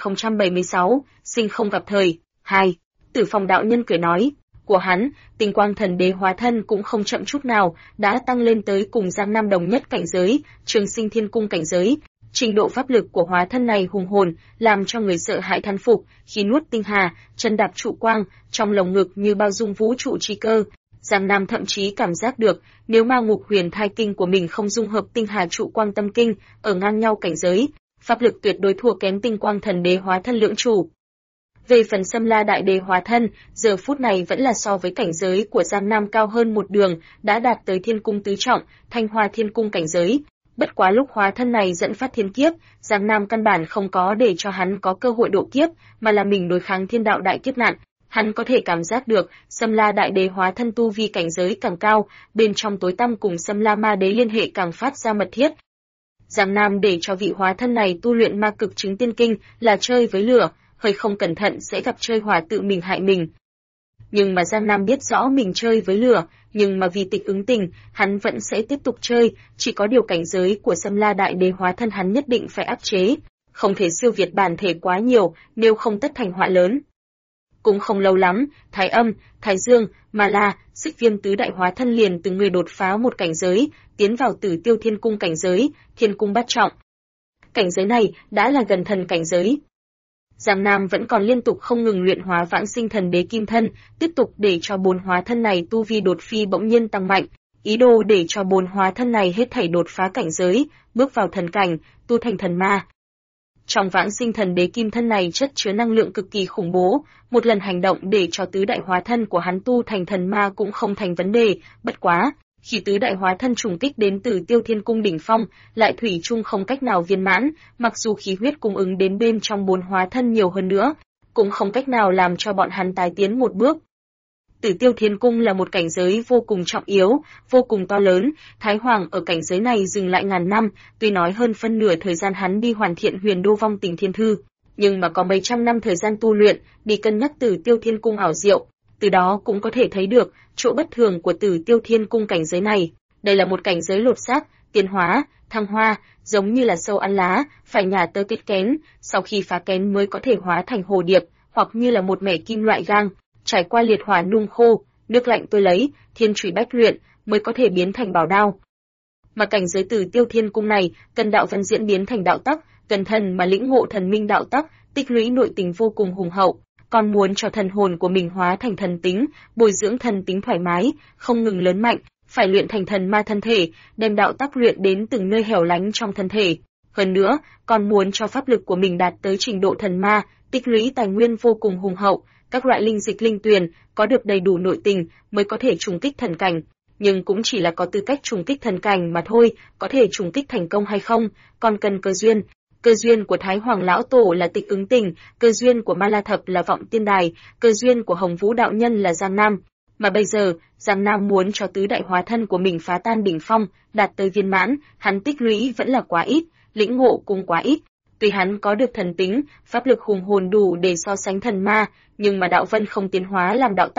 1076, sinh không gặp thời, 2. Tử Phòng đạo nhân cười nói, của hắn, Tinh Quang Thần Đế hóa thân cũng không chậm chút nào, đã tăng lên tới cùng Giang Nam đồng nhất cảnh giới, Trường Sinh Thiên Cung cảnh giới. Trình độ pháp lực của hóa thân này hùng hồn, làm cho người sợ hãi thán phục, khi nuốt tinh hà, chân đạp trụ quang, trong lồng ngực như bao dung vũ trụ chi cơ. Giang Nam thậm chí cảm giác được, nếu ma ngục huyền thai kinh của mình không dung hợp tinh hà trụ quang tâm kinh, ở ngang nhau cảnh giới, pháp lực tuyệt đối thua kém Tinh Quang Thần Đế hóa thân lưỡng chủ. Về phần Sâm La Đại Đế hóa thân, giờ phút này vẫn là so với cảnh giới của Giang Nam cao hơn một đường, đã đạt tới Thiên Cung tứ trọng, Thanh Hoa Thiên Cung cảnh giới. Bất quá lúc hóa thân này dẫn phát thiên kiếp, Giang Nam căn bản không có để cho hắn có cơ hội độ kiếp, mà là mình đối kháng thiên đạo đại kiếp nạn. Hắn có thể cảm giác được, Sâm La Đại Đế hóa thân tu vi cảnh giới càng cao, bên trong tối tăm cùng Sâm La Ma Đế liên hệ càng phát ra mật thiết. Giang Nam để cho vị hóa thân này tu luyện ma cực chứng tiên kinh là chơi với lửa, hơi không cẩn thận sẽ gặp chơi hỏa tự mình hại mình. Nhưng mà Giang Nam biết rõ mình chơi với lửa, nhưng mà vì tịch ứng tình, hắn vẫn sẽ tiếp tục chơi, chỉ có điều cảnh giới của Sâm La Đại Đế hóa thân hắn nhất định phải áp chế, không thể siêu việt bản thể quá nhiều, nếu không tất thành họa lớn. Cũng không lâu lắm, Thái Âm, Thái Dương, Ma La, Xích Viêm tứ đại hóa thân liền từng người đột phá một cảnh giới, tiến vào Tử Tiêu Thiên Cung cảnh giới, Thiên Cung bát trọng. Cảnh giới này đã là gần thần cảnh giới. Giang Nam vẫn còn liên tục không ngừng luyện hóa Vãng Sinh Thần Đế kim thân, tiếp tục để cho 4 hóa thân này tu vi đột phi bỗng nhiên tăng mạnh, ý đồ để cho 4 hóa thân này hết thảy đột phá cảnh giới, bước vào thần cảnh, tu thành thần ma. Trong Vãng Sinh Thần Đế kim thân này chất chứa năng lượng cực kỳ khủng bố, một lần hành động để cho tứ đại hóa thân của hắn tu thành thần ma cũng không thành vấn đề, bất quá, khi tứ đại hóa thân trùng kích đến từ Tiêu Thiên Cung đỉnh phong, lại thủy chung không cách nào viên mãn, mặc dù khí huyết cung ứng đến bên trong 4 hóa thân nhiều hơn nữa, cũng không cách nào làm cho bọn hắn tái tiến một bước. Tử Tiêu Thiên Cung là một cảnh giới vô cùng trọng yếu, vô cùng to lớn, Thái Hoàng ở cảnh giới này dừng lại ngàn năm, tuy nói hơn phân nửa thời gian hắn đi hoàn thiện Huyền Đô Vong Tình Thiên Thư, nhưng mà có mấy trăm năm thời gian tu luyện, đi cân nhắc Tử Tiêu Thiên Cung ảo diệu, từ đó cũng có thể thấy được chỗ bất thường của Tử Tiêu Thiên Cung cảnh giới này. Đây là một cảnh giới lột xác, tiến hóa, thăng hoa, giống như là sâu ăn lá, phải nhả tơ kết kén, sau khi phá kén mới có thể hóa thành hồ điệp, hoặc như là một mẻ kim loại gang, trải qua liệt hỏa nung khô, nước lạnh tôi lấy, thiên chủy bách luyện, mới có thể biến thành bảo đao. Mà cảnh giới Tử Tiêu Thiên Cung này, cần đạo văn diễn biến thành đạo tắc, cần thần mà lĩnh ngộ thần minh đạo tắc, tích lũy nội tình vô cùng hùng hậu, còn muốn cho thần hồn của mình hóa thành thần tính, bồi dưỡng thần tính thoải mái, không ngừng lớn mạnh, phải luyện thành thần ma thân thể, đem đạo tắc luyện đến từng nơi hẻo lánh trong thân thể. Hơn nữa, còn muốn cho pháp lực của mình đạt tới trình độ thần ma, tích lũy tài nguyên vô cùng hùng hậu, các loại linh dịch linh tuyền, có được đầy đủ nội tình mới có thể trùng kích thần cảnh. Nhưng cũng chỉ là có tư cách trùng kích thần cảnh mà thôi, có thể trùng kích thành công hay không, còn cần cơ duyên. Cơ duyên của Thái Hoàng Lão Tổ là tịch ứng tình, cơ duyên của Ma La Thập là vọng tiên đài, cơ duyên của Hồng Vũ Đạo Nhân là Giang Nam. Mà bây giờ, Giang Nam muốn cho tứ đại hóa thân của mình phá tan đỉnh phong, đạt tới viên mãn, hắn tích lũy vẫn là quá ít, lĩnh ngộ cũng quá ít. Tuy hắn có được thần tính, pháp lực hùng hồn đủ để so sánh thần ma, nhưng mà đạo vân không tiến hóa làm đạo tắc,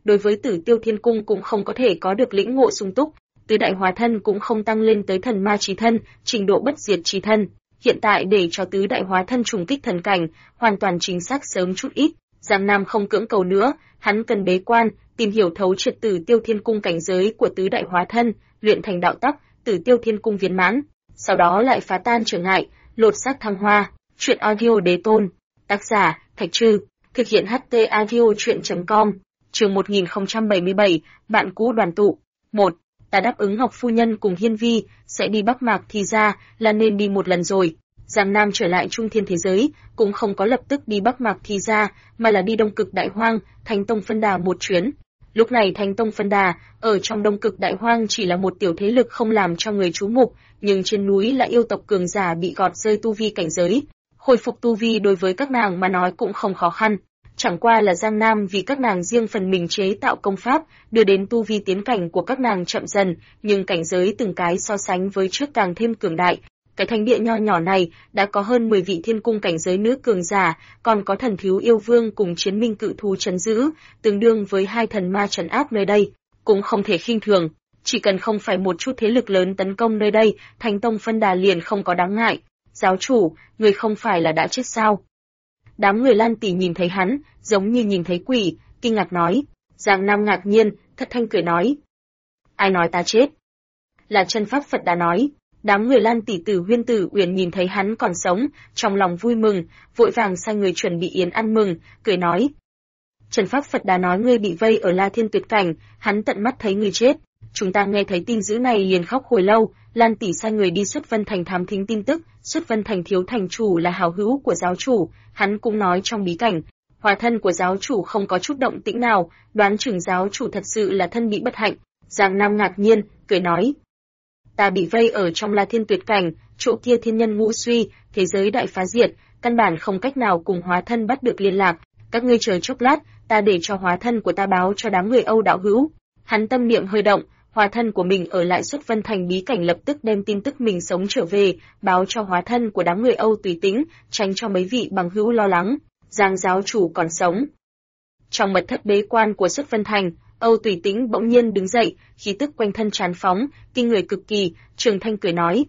đối với Tử Tiêu Thiên Cung cũng không có thể có được lĩnh ngộ sung túc, tứ đại hóa thân cũng không tăng lên tới thần ma chí thân, trình độ bất diệt chí thân. Hiện tại để cho tứ đại hóa thân trùng kích thần cảnh, hoàn toàn chính xác sớm chút ít. Giang Nam không cưỡng cầu nữa, hắn cần bế quan, tìm hiểu thấu triệt Tử Tiêu Thiên Cung cảnh giới của tứ đại hóa thân, luyện thành đạo tắc, Tử Tiêu Thiên Cung viên mãn, sau đó lại phá tan trở ngại, lột xác thăng hoa. Truyện audio đế tôn, tác giả Thạch Trư, thực hiện HT audio truyện.com. Chương 1077, bạn cũ đoàn tụ. 1. Ta đáp ứng Ngọc phu nhân cùng Hiên Vi sẽ đi Bắc Mạc thì ra là nên đi một lần rồi. Giang Nam trở lại Trung Thiên thế giới, cũng không có lập tức đi Bắc Mạc thì ra, mà là đi Đông Cực Đại Hoang, Thánh Tông phân đà một chuyến. Lúc này Thánh Tông phân đà ở trong Đông Cực Đại Hoang chỉ là một tiểu thế lực không làm cho người chú mục, nhưng trên núi là yêu tộc cường giả bị gọt rơi tu vi cảnh giới. Hồi phục tu vi đối với các nàng mà nói cũng không khó khăn. Chẳng qua là Giang Nam vì các nàng riêng phần mình chế tạo công pháp, đưa đến tu vi tiến cảnh của các nàng chậm dần, nhưng cảnh giới từng cái so sánh với trước càng thêm cường đại. Cái thánh địa nho nhỏ này đã có hơn 10 vị thiên cung cảnh giới nữ cường giả, còn có thần thiếu yêu vương cùng chiến minh cự thú trấn giữ, tương đương với 2 thần ma trấn áp nơi đây, cũng không thể khinh thường. Chỉ cần không phải một chút thế lực lớn tấn công nơi đây, Thánh Tông phân đà liền không có đáng ngại. Giáo chủ, người không phải là đã chết sao? Đám người Lan Tỷ nhìn thấy hắn, giống như nhìn thấy quỷ, kinh ngạc nói. Giang Nam ngạc nhiên, thất thanh cười nói. Ai nói ta chết? Là chân pháp Phật đã nói. Đám người Lan Tỷ Tử Huyên Tử Uyển nhìn thấy hắn còn sống, trong lòng vui mừng, vội vàng sai người chuẩn bị yến ăn mừng, cười nói. Trần pháp Phật đã nói ngươi bị vây ở La Thiên tuyệt cảnh, hắn tận mắt thấy ngươi chết. Chúng ta nghe thấy tin dữ này liền khóc hồi lâu. Lan Tỷ sai người đi Xuất Vân Thành thám thính tin tức. Xuất Vân Thành thiếu thành chủ là hảo hữu của giáo chủ, hắn cũng nói trong bí cảnh, hóa thân của giáo chủ không có chút động tĩnh nào, đoán chừng giáo chủ thật sự là thân bị bất hạnh. Giang Nam ngạc nhiên, cười nói. Ta bị vây ở trong La Thiên tuyệt cảnh, chỗ kia thiên nhân ngũ suy, thế giới đại phá diệt, căn bản không cách nào cùng hóa thân bắt được liên lạc. Các ngươi chờ chốc lát, ta để cho hóa thân của ta báo cho đám người Âu đạo hữu. Hắn tâm niệm hơi động, hóa thân của mình ở lại Xuất Vân Thành bí cảnh lập tức đem tin tức mình sống trở về, báo cho hóa thân của đám người Âu Tùy Tĩnh, tránh cho mấy vị bằng hữu lo lắng. Giang giáo chủ còn sống. Trong mật thất bế quan của Xuất Vân Thành, Âu Tùy Tĩnh bỗng nhiên đứng dậy, khí tức quanh thân tràn phóng, kinh người cực kỳ, Trường Thanh cười nói.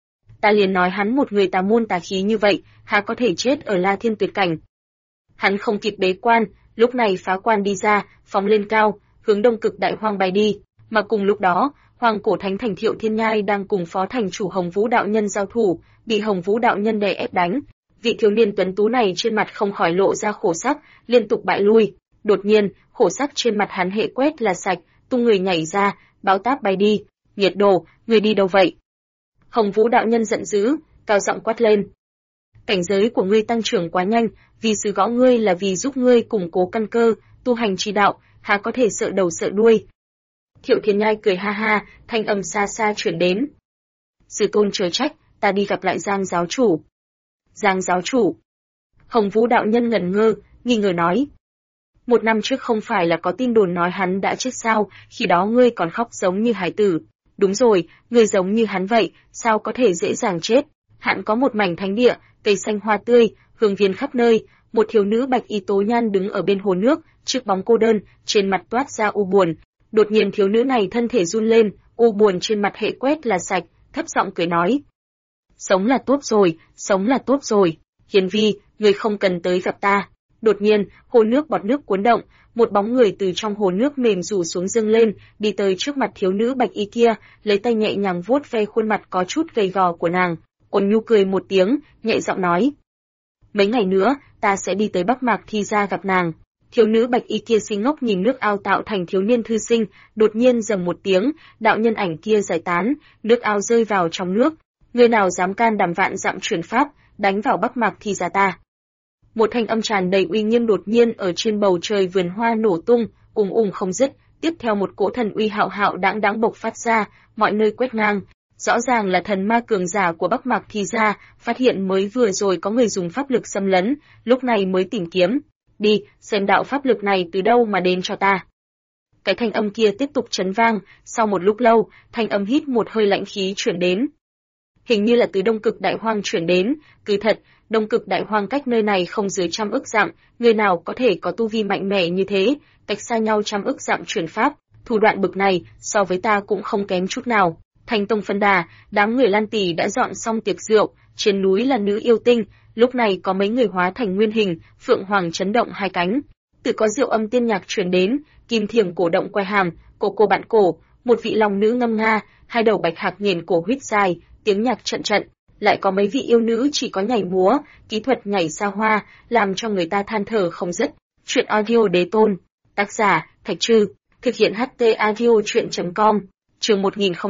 Ta liền nói hắn một người tà môn tà khí như vậy, há có thể chết ở La Thiên tuyệt cảnh. Hắn không kịp bế quan, lúc này phá quan đi ra, phóng lên cao, hướng Đông Cực Đại Hoang bay đi. Mà cùng lúc đó, Hoàng Cổ Thánh Thành Thiệu Thiên Nhai đang cùng Phó Thành chủ Hồng Vũ đạo nhân giao thủ, bị Hồng Vũ đạo nhân đè ép đánh. Vị thiếu niên tuấn tú này trên mặt không khỏi lộ ra khổ sắc, liên tục bại lui. Đột nhiên, khổ sắc trên mặt hắn hệ quét là sạch, tung người nhảy ra, báo táp bay đi. Nhiệt đồ, người đi đâu vậy? Hồng Vũ đạo nhân giận dữ, cao giọng quát lên. Cảnh giới của ngươi tăng trưởng quá nhanh, vì sự gõ ngươi là vì giúp ngươi củng cố căn cơ, tu hành chi đạo, há có thể sợ đầu sợ đuôi. Thiệu Thiên Nhai cười ha ha, thanh âm xa xa chuyển đến. Sư tôn chớ trách, ta đi gặp lại Giang giáo chủ. Giang giáo chủ. Hồng Vũ đạo nhân ngẩn ngơ, nghi ngờ nói. 1 năm trước không phải là có tin đồn nói hắn đã chết sao, khi đó ngươi còn khóc giống như hải tử. Đúng rồi, ngươi giống như hắn vậy, sao có thể dễ dàng chết. Hắn có một mảnh thánh địa, cây xanh hoa tươi, hương viên khắp nơi, một thiếu nữ bạch y tố nhan đứng ở bên hồ nước, trước bóng cô đơn, trên mặt toát ra u buồn. Đột nhiên thiếu nữ này thân thể run lên, u buồn trên mặt hệ quét là sạch, thấp giọng cười nói. Sống là tốt rồi, sống là tốt rồi. Hiền Vi, ngươi không cần tới gặp ta. Đột nhiên, hồ nước bọt nước cuốn động, một bóng người từ trong hồ nước mềm rủ xuống dâng lên, đi tới trước mặt thiếu nữ bạch y kia, lấy tay nhẹ nhàng vuốt ve khuôn mặt có chút gầy gò của nàng. Ôn nhu cười một tiếng, nhẹ giọng nói. Mấy ngày nữa, ta sẽ đi tới Bắc Mạc Thi Gia gặp nàng. Thiếu nữ bạch y kia si ngốc nhìn nước ao tạo thành thiếu niên thư sinh, đột nhiên rầm một tiếng, đạo nhân ảnh kia giải tán, nước ao rơi vào trong nước. Người nào dám can đảm vạn dặm truyền pháp, đánh vào Bắc Mạc Thi Gia ta. Một thanh âm tràn đầy uy nghiêm đột nhiên ở trên bầu trời vườn hoa nổ tung, không dứt, tiếp theo một cỗ thần uy hạo hạo đãng đãng bộc phát ra, mọi nơi quét ngang. Rõ ràng là thần ma cường giả của Bắc Mạc Thi Gia, phát hiện mới vừa rồi có người dùng pháp lực xâm lấn, lúc này mới tìm kiếm. Đi, xem đạo pháp lực này từ đâu mà đến cho ta. Cái thanh âm kia tiếp tục chấn vang, sau một lúc lâu, thanh âm hít một hơi lạnh khí chuyển đến. hình như là từ Đông Cực Đại Hoang chuyển đến. Cứ thật, Đông Cực Đại Hoang cách nơi này không dưới 100 ức dặm, người nào có thể có tu vi mạnh mẽ như thế, cách xa nhau 100 ức dặm truyền pháp, thủ đoạn bực này so với ta cũng không kém chút nào. Thanh Tông phân đà, đám người Lan Tỷ đã dọn xong tiệc rượu, trên núi là nữ yêu tinh, lúc này có mấy người hóa thành nguyên hình, phượng hoàng chấn động hai cánh. Từ có rượu âm tiên nhạc truyền đến, kim thiềm cổ động quay hàm, cô bạn cổ, một vị long nữ ngâm nga, hai đầu bạch hạc nghiền cổ huýt dài, tiếng nhạc trận trận, lại có mấy vị yêu nữ chỉ có nhảy múa, kỹ thuật nhảy xa hoa, làm cho người ta than thở không dứt. Truyện audio đế tôn, tác giả Thạch Trư, thực hiện HT audio truyện.com. Chương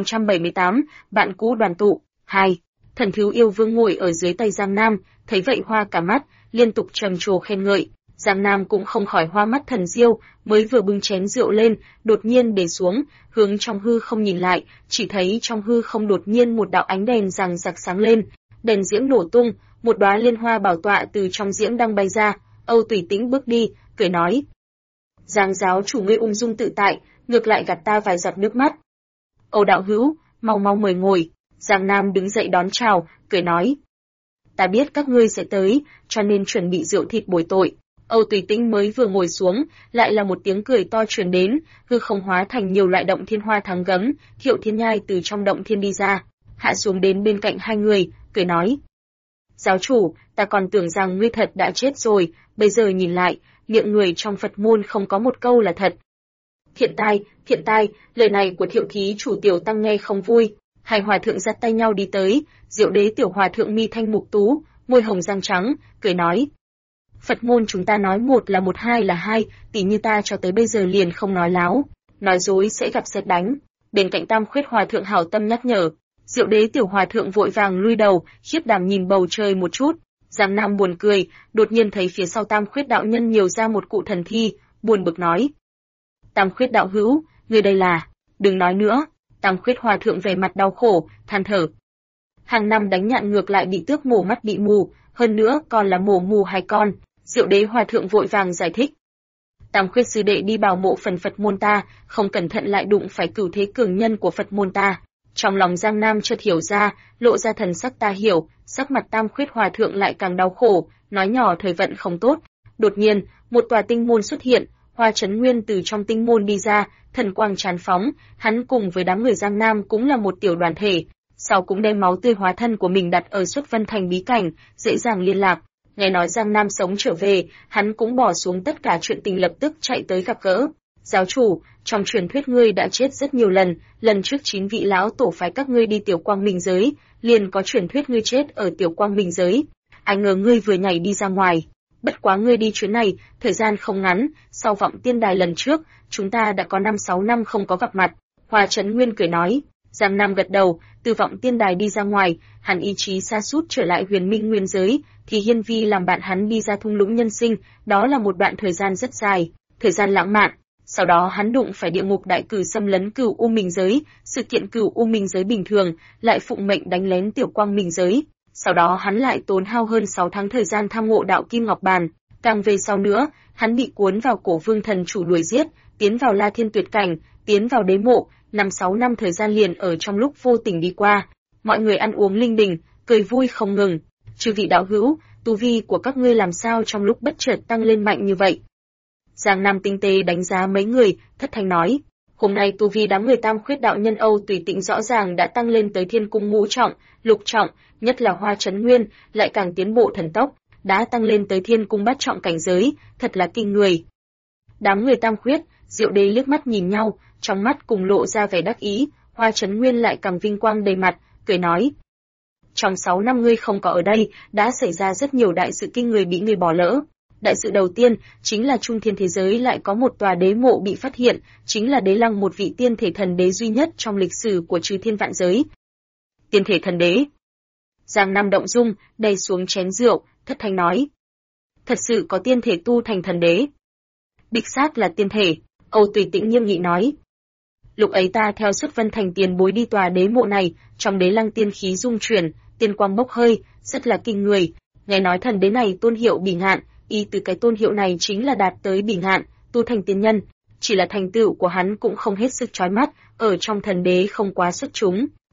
1078, bạn cũ đoàn tụ. 2. Thần thiếu yêu vương ngồi ở dưới tay Giang Nam, thấy vậy hoa cả mắt, liên tục trầm trồ khen ngợi. Giang Nam cũng không khỏi hoa mắt thần diêu, mới vừa bưng chén rượu lên, đột nhiên để xuống, hướng trong hư không nhìn lại, chỉ thấy trong hư không đột nhiên một đạo ánh đèn rằng rặc sáng lên, đèn diễm nổ tung, một đóa liên hoa bảo tọa từ trong diễm đang bay ra. Âu Tùy Tĩnh bước đi, cười nói: Giang giáo chủ ngươi ung dung tự tại, ngược lại gạt ta vài giọt nước mắt. Âu đạo hữu, mau mời ngồi. Giang Nam đứng dậy đón chào, cười nói: Ta biết các ngươi sẽ tới, cho nên chuẩn bị rượu thịt bồi tội. Âu Tùy Tĩnh mới vừa ngồi xuống, lại là một tiếng cười to truyền đến, hư không hóa thành nhiều loại động thiên hoa thắng gấm, Thiệu Thiên Nhai từ trong động thiên đi ra, hạ xuống đến bên cạnh hai người, cười nói: Giáo chủ, ta còn tưởng rằng ngươi thật đã chết rồi, bây giờ nhìn lại, miệng người trong Phật môn không có một câu là thật. Thiện tai, lời này của Thiệu thí chủ tiểu tăng nghe không vui. Hai hòa thượng dắt tay nhau đi tới, Diệu Đế tiểu hòa thượng mi thanh mục tú, môi hồng răng trắng, cười nói: Phật môn chúng ta nói một là một, hai là hai, tỷ như ta cho tới bây giờ liền không nói láo, nói dối sẽ gặp sét đánh. Bên cạnh Tam Khuyết hòa thượng hảo tâm nhắc nhở. Diệu Đế tiểu hòa thượng vội vàng lui đầu, khiếp đảm nhìn bầu trời một chút. Giang Nam buồn cười, đột nhiên thấy phía sau Tam Khuyết đạo nhân nhiều ra một cụ thần thi, buồn bực nói: Tam Khuyết đạo hữu, người đây là... Đừng nói nữa. Tam Khuyết hòa thượng vẻ mặt đau khổ, than thở. Hàng năm đánh nhạn ngược lại bị tước mổ mắt bị mù, hơn nữa còn là mổ mù hai con. Diệu Đế hòa thượng vội vàng giải thích. Tam Khuyết sư đệ đi bảo mộ phần Phật môn ta, không cẩn thận lại đụng phải cửu thế cường nhân của Phật môn ta. Trong lòng Giang Nam chợt hiểu ra, lộ ra thần sắc ta hiểu, sắc mặt Tam Khuyết hòa thượng lại càng đau khổ, nói nhỏ thời vận không tốt. Đột nhiên, một tòa tinh môn xuất hiện, Hoa Chấn Nguyên từ trong tinh môn đi ra, thần quang tràn phóng, hắn cùng với đám người Giang Nam cũng là một tiểu đoàn thể, sau cũng đem máu tươi hóa thân của mình đặt ở Xuất Vân Thành bí cảnh, dễ dàng liên lạc. Nghe nói Giang Nam sống trở về, hắn cũng bỏ xuống tất cả chuyện tình lập tức chạy tới gặp gỡ. Giáo chủ, trong truyền thuyết ngươi đã chết rất nhiều lần trước 9 vị lão tổ phái các ngươi đi Tiểu Quang Minh giới, liền có truyền thuyết ngươi chết ở Tiểu Quang Minh giới. Ai ngờ ngươi vừa nhảy đi ra ngoài. Bất quá ngươi đi chuyến này, thời gian không ngắn, sau Vọng Tiên Đài lần trước, chúng ta đã có 5-6 năm không có gặp mặt. Hoa Chấn Nguyên cười nói. Giang Nam gật đầu, từ Vọng Tiên Đài đi ra ngoài, hắn ý chí sa sút trở lại Huyền Minh Nguyên giới, thì Hiên Vi làm bạn hắn đi ra thung lũng nhân sinh, đó là một đoạn thời gian rất dài, thời gian lãng mạn. Sau đó hắn đụng phải địa ngục đại cử xâm lấn Cửu U Minh giới, sự kiện Cửu U Minh giới bình thường, lại phụng mệnh đánh lén Tiểu Quang Minh giới. Sau đó hắn lại tốn hao hơn 6 tháng thời gian tham ngộ đạo Kim Ngọc Bàn. Càng về sau nữa, hắn bị cuốn vào Cổ Vương thần chủ đuổi giết, tiến vào La Thiên Tuyệt cảnh, tiến vào đế mộ, 5-6 năm thời gian liền ở trong lúc vô tình đi qua. Mọi người ăn uống linh đình, cười vui không ngừng. Chư vị đạo hữu, tu vi của các ngươi làm sao trong lúc bất chợt tăng lên mạnh như vậy? Giang Nam tinh tế đánh giá mấy người, thất thanh nói. Hôm nay tu vi đám người Tam Khuyết đạo nhân Âu Tùy Tĩnh rõ ràng đã tăng lên tới Thiên Cung ngũ trọng, lục trọng, nhất là Hoa Chấn Nguyên, lại càng tiến bộ thần tốc, đã tăng lên tới Thiên Cung bát trọng cảnh giới, thật là kinh người. Đám người Tam Khuyết, Diệu Đế liếc mắt nhìn nhau, trong mắt cùng lộ ra vẻ đắc ý, Hoa Chấn Nguyên lại càng vinh quang đầy mặt, cười nói. Trong 6 năm ngươi không có ở đây, đã xảy ra rất nhiều đại sự kinh người bị ngươi bỏ lỡ. Đại sự đầu tiên, chính là Trung Thiên thế giới lại có một tòa đế mộ bị phát hiện, chính là Đế Lăng, một vị tiên thể thần đế duy nhất trong lịch sử của Chư Thiên vạn giới. Tiên thể thần đế. Giang Nam động dung, đầy xuống chén rượu, thất thanh nói. Thật sự có tiên thể tu thành thần đế. Đích xác là tiên thể, Âu Tùy Tĩnh nghiêm nghị nói. Lúc ấy ta theo Xuất Vân Thành tiền bối đi tòa đế mộ này, trong Đế Lăng tiên khí dung chuyển, tiên quang bốc hơi, rất là kinh người. Nghe nói thần đế này tôn hiệu Bỉ Ngạn, y từ cái tôn hiệu này chính là đạt tới Bỉ Ngạn, tu thành tiên nhân. Chỉ là thành tựu của hắn cũng không hết sức chói mắt, ở trong thần đế không quá xuất chúng.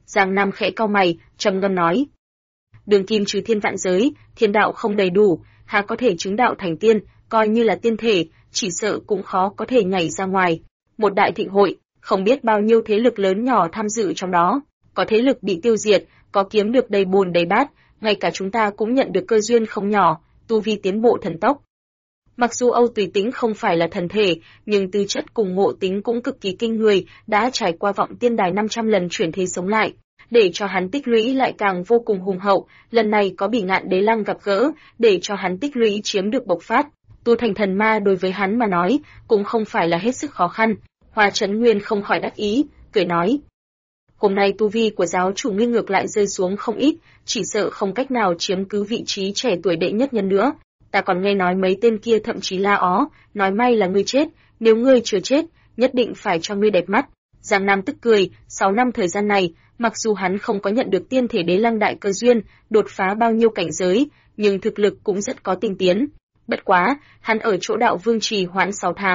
Giang Nam khẽ cau mày, trầm ngâm nói: Đường kim chứ thiên vạn giới, thiên đạo không đầy đủ, há có thể chứng đạo thành tiên, coi như là tiên thể, chỉ sợ cũng khó có thể nhảy ra ngoài. Một đại thịnh hội, không biết bao nhiêu thế lực lớn nhỏ tham dự trong đó, có thế lực bị tiêu diệt, có kiếm được đầy bùn đầy bát, ngay cả chúng ta cũng nhận được cơ duyên không nhỏ, tu vi tiến bộ thần tốc. Mặc dù Âu Tùy Tĩnh không phải là thần thể, nhưng tư chất cùng ngộ tính cũng cực kỳ kinh người, đã trải qua vọng tiên đài 500 lần chuyển thế sống lại, để cho hắn tích lũy lại càng vô cùng hùng hậu, lần này có Bỉ Ngạn Đế Lăng gặp gỡ, để cho hắn tích lũy chiếm được bộc phát, tu thành thần ma đối với hắn mà nói, cũng không phải là hết sức khó khăn. Hoa Chấn Nguyên không khỏi đắc ý, cười nói: Hôm nay tu vi của giáo chủ ngươi ngược lại rơi xuống không ít, chỉ sợ không cách nào chiếm cứ vị trí trẻ tuổi đệ nhất nhân nữa. Ta còn nghe nói mấy tên kia thậm chí la ó, nói may là ngươi chết, nếu ngươi chưa chết, nhất định phải cho ngươi đẹp mắt. Giang Nam tức cười, 6 năm thời gian này, mặc dù hắn không có nhận được tiên thể đế lăng đại cơ duyên, đột phá bao nhiêu cảnh giới, nhưng thực lực cũng rất có tinh tiến. Bất quá, hắn ở chỗ đạo vương trì hoãn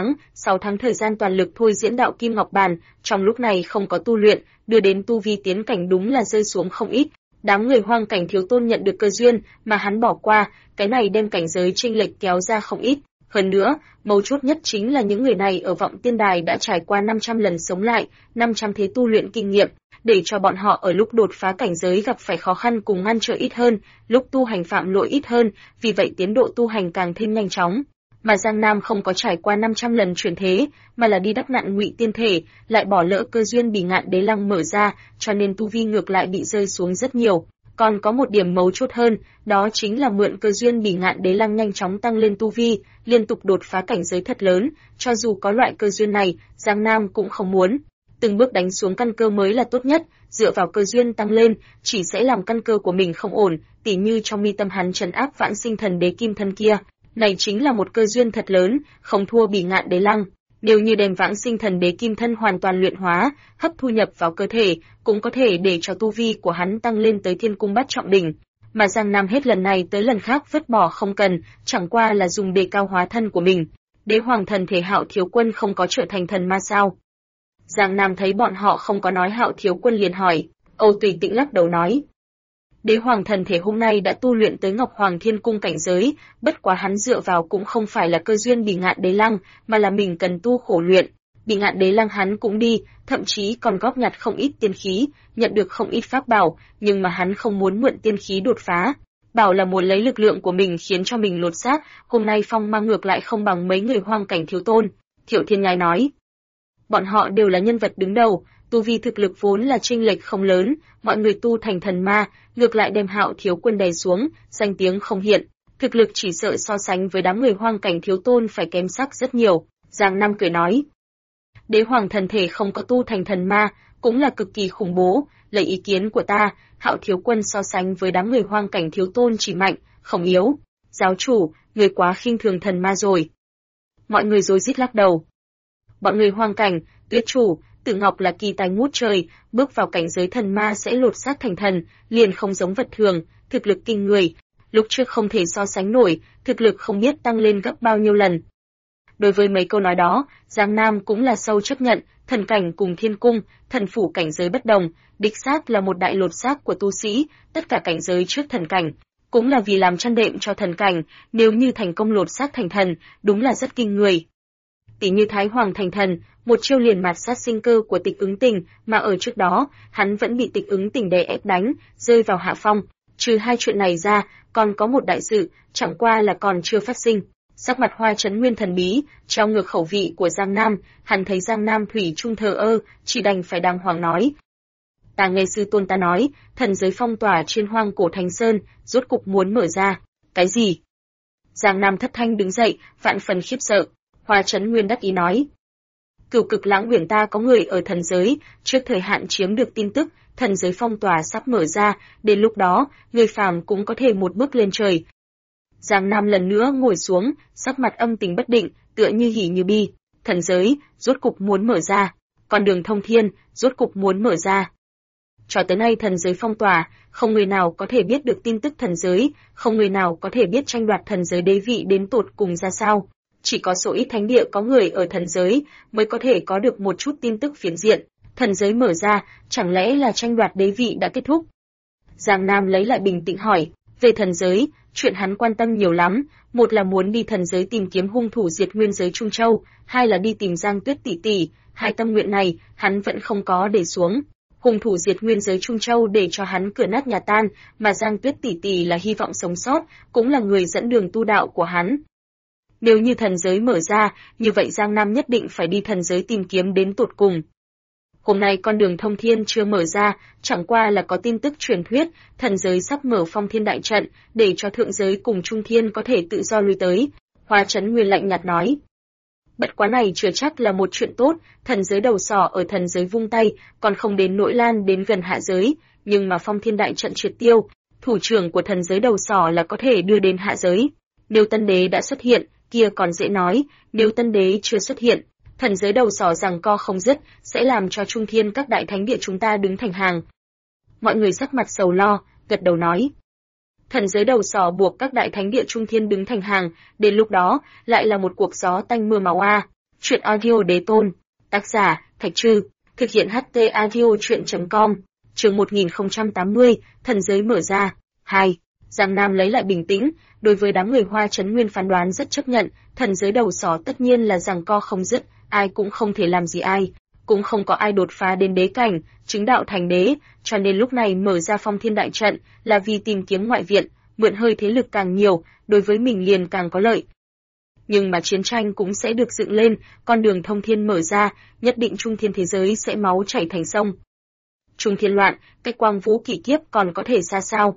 6 tháng thời gian toàn lực thôi diễn đạo kim ngọc bàn, trong lúc này không có tu luyện, đưa đến tu vi tiến cảnh đúng là rơi xuống không ít. Đám người hoang cảnh thiếu tôn nhận được cơ duyên mà hắn bỏ qua, cái này đem cảnh giới chênh lệch kéo ra không ít. Hơn nữa, mấu chốt nhất chính là những người này ở vọng tiên đài đã trải qua 500 lần sống lại, 500 thế tu luyện kinh nghiệm, để cho bọn họ ở lúc đột phá cảnh giới gặp phải khó khăn cùng ngăn trở ít hơn, lúc tu hành phạm lỗi ít hơn, vì vậy tiến độ tu hành càng thêm nhanh chóng. Mà Giang Nam không có trải qua 500 lần chuyển thế, mà là đi đắc nạn ngụy tiên thể, lại bỏ lỡ cơ duyên Bỉ Ngạn Đế Lăng mở ra, cho nên tu vi ngược lại bị rơi xuống rất nhiều. Còn có một điểm mấu chốt hơn, đó chính là mượn cơ duyên Bỉ Ngạn Đế Lăng nhanh chóng tăng lên tu vi, liên tục đột phá cảnh giới thật lớn, cho dù có loại cơ duyên này, Giang Nam cũng không muốn. Từng bước đánh xuống căn cơ mới là tốt nhất, dựa vào cơ duyên tăng lên, chỉ sẽ làm căn cơ của mình không ổn, tỉ như trong mi tâm hắn trấn áp vãng sinh thần đế kim thân kia. Này chính là một cơ duyên thật lớn, không thua Bỉ Ngạn Đế Lăng. Nếu như đem vãng sinh thần đế kim thân hoàn toàn luyện hóa, hấp thu nhập vào cơ thể, cũng có thể để cho tu vi của hắn tăng lên tới thiên cung bát trọng đỉnh. Mà Giang Nam hết lần này tới lần khác vứt bỏ không cần, chẳng qua là dùng để cao hóa thân của mình. Đế hoàng thần thể Hạo Thiếu Quân không có trở thành thần ma sao? Giang Nam thấy bọn họ không có nói Hạo Thiếu Quân liền hỏi, Âu Tùy Tĩnh lắc đầu nói: Đế hoàng thần thể hôm nay đã tu luyện tới Ngọc Hoàng Thiên Cung cảnh giới, bất quá hắn dựa vào cũng không phải là cơ duyên Bỉ Ngạn Đế Lăng, mà là mình cần tu khổ luyện. Bỉ Ngạn Đế Lăng hắn cũng đi, thậm chí còn góp nhặt không ít tiên khí, nhận được không ít pháp bảo, nhưng mà hắn không muốn mượn tiên khí đột phá. Bảo là muốn lấy lực lượng của mình khiến cho mình lột xác, hôm nay phong mang ngược lại không bằng mấy người hoang cảnh thiếu tôn. Thiệu Thiên Nhai nói, bọn họ đều là nhân vật đứng đầu, tu vi thực lực vốn là chênh lệch không lớn, mọi người tu thành thần ma, ngược lại đem Hạo Thiếu Quân đè xuống, danh tiếng không hiện, thực lực chỉ sợ so sánh với đám người hoang cảnh thiếu tôn phải kém sắc rất nhiều. Giang Nam cười nói, Đế hoàng thần thể không có tu thành thần ma, cũng là cực kỳ khủng bố, lấy ý kiến của ta, Hạo Thiếu Quân so sánh với đám người hoang cảnh thiếu tôn chỉ mạnh, không yếu. Giáo chủ, người quá khinh thường thần ma rồi. Mọi người rối rít lắc đầu. Bọn người hoang cảnh, Tuyết chủ, Tử Ngọc là kỳ tài ngút trời, bước vào cảnh giới thần ma sẽ lột xác thành thần, liền không giống vật thường, thực lực kinh người. Lúc trước không thể so sánh nổi, thực lực không biết tăng lên gấp bao nhiêu lần. Đối với mấy câu nói đó, Giang Nam cũng là sâu chấp nhận, thần cảnh cùng thiên cung, thần phủ cảnh giới bất đồng, đích xác là một đại lột xác của tu sĩ, tất cả cảnh giới trước thần cảnh, cũng là vì làm chăn đệm cho thần cảnh, nếu như thành công lột xác thành thần, đúng là rất kinh người. Tỷ như Thái Hoàng thành thần, một chiêu liền mạt sát sinh cơ của Tịch Ứng Tình, mà ở trước đó, hắn vẫn bị Tịch Ứng Tình đè ép đánh, rơi vào hạ phong. Trừ hai chuyện này ra, còn có một đại sự, chẳng qua là còn chưa phát sinh. Sắc mặt Hoa Chấn Nguyên thần bí, trao ngược khẩu vị của Giang Nam, hắn thấy Giang Nam thủy chung thờ ơ, chỉ đành phải đàng hoàng nói. Ta nghe sư tôn ta nói, thần giới phong tỏa trên hoang cổ Thành Sơn, rốt cục muốn mở ra. Cái gì? Giang Nam thất thanh đứng dậy, vạn phần khiếp sợ. Hoa Chấn Nguyên đắc ý nói. Cửu Cực Lãng Uyển ta có người ở thần giới, trước thời hạn chiếm được tin tức, thần giới phong tỏa sắp mở ra, đến lúc đó, người phàm cũng có thể một bước lên trời. Giang Nam lần nữa ngồi xuống, sắc mặt âm tình bất định, tựa như hỉ như bi. Thần giới, rốt cục muốn mở ra. Con đường thông thiên, rốt cục muốn mở ra. Cho tới nay thần giới phong tỏa, không người nào có thể biết được tin tức thần giới, không người nào có thể biết tranh đoạt thần giới đế vị đến tột cùng ra sao. Chỉ có số ít thánh địa có người ở thần giới mới có thể có được một chút tin tức phiến diện. thần giới mở ra, chẳng lẽ là tranh đoạt đế vị đã kết thúc? Giang Nam lấy lại bình tĩnh hỏi, về thần giới, chuyện hắn quan tâm nhiều lắm, một là muốn đi thần giới tìm kiếm hung thủ diệt nguyên giới Trung Châu, hai là đi tìm Giang Tuyết tỷ tỷ, hai tâm nguyện này hắn vẫn không có để xuống. Hung thủ diệt nguyên giới Trung Châu để cho hắn cửa nát nhà tan, mà Giang Tuyết tỷ tỷ là hy vọng sống sót, cũng là người dẫn đường tu đạo của hắn. Nếu như thần giới mở ra, như vậy Giang Nam nhất định phải đi thần giới tìm kiếm đến tột cùng. Hôm nay con đường thông thiên chưa mở ra, chẳng qua là có tin tức truyền thuyết, thần giới sắp mở phong thiên đại trận, để cho thượng giới cùng trung thiên có thể tự do lui tới. Hoa Chấn Nguyên lạnh nhạt nói. Bất quá này chưa chắc là một chuyện tốt, thần giới đầu sỏ ở thần giới vung tay, còn không đến nỗi lan đến gần hạ giới, nhưng mà phong thiên đại trận triệt tiêu, thủ trưởng của thần giới đầu sỏ là có thể đưa đến hạ giới. Nếu tân đế đã xuất hiện, kia còn dễ nói, nếu tân đế chưa xuất hiện, thần giới đầu sỏ giằng co không dứt, sẽ làm cho trung thiên các đại thánh địa chúng ta đứng thành hàng. Mọi người sắc mặt sầu lo, gật đầu nói. Thần giới đầu sỏ buộc các đại thánh địa trung thiên đứng thành hàng, đến lúc đó, lại là một cuộc gió tanh mưa máu a. Chuyện audio đế tôn, tác giả, Thạch Trư, thực hiện HT audio chuyện.com, chương 1080, thần giới mở ra, 2. Giang Nam lấy lại bình tĩnh, đối với đám người Hoa Chấn Nguyên phán đoán rất chấp nhận, thần giới đầu sỏ tất nhiên là giằng co không dứt, ai cũng không thể làm gì ai, cũng không có ai đột phá đến đế cảnh, chứng đạo thành đế, cho nên lúc này mở ra phong thiên đại trận là vì tìm kiếm ngoại viện, mượn hơi thế lực càng nhiều, đối với mình liền càng có lợi. Nhưng mà chiến tranh cũng sẽ được dựng lên, con đường thông thiên mở ra, nhất định trung thiên thế giới sẽ máu chảy thành sông. Trung thiên loạn, cách quang vũ kỷ kiếp còn có thể xa sao?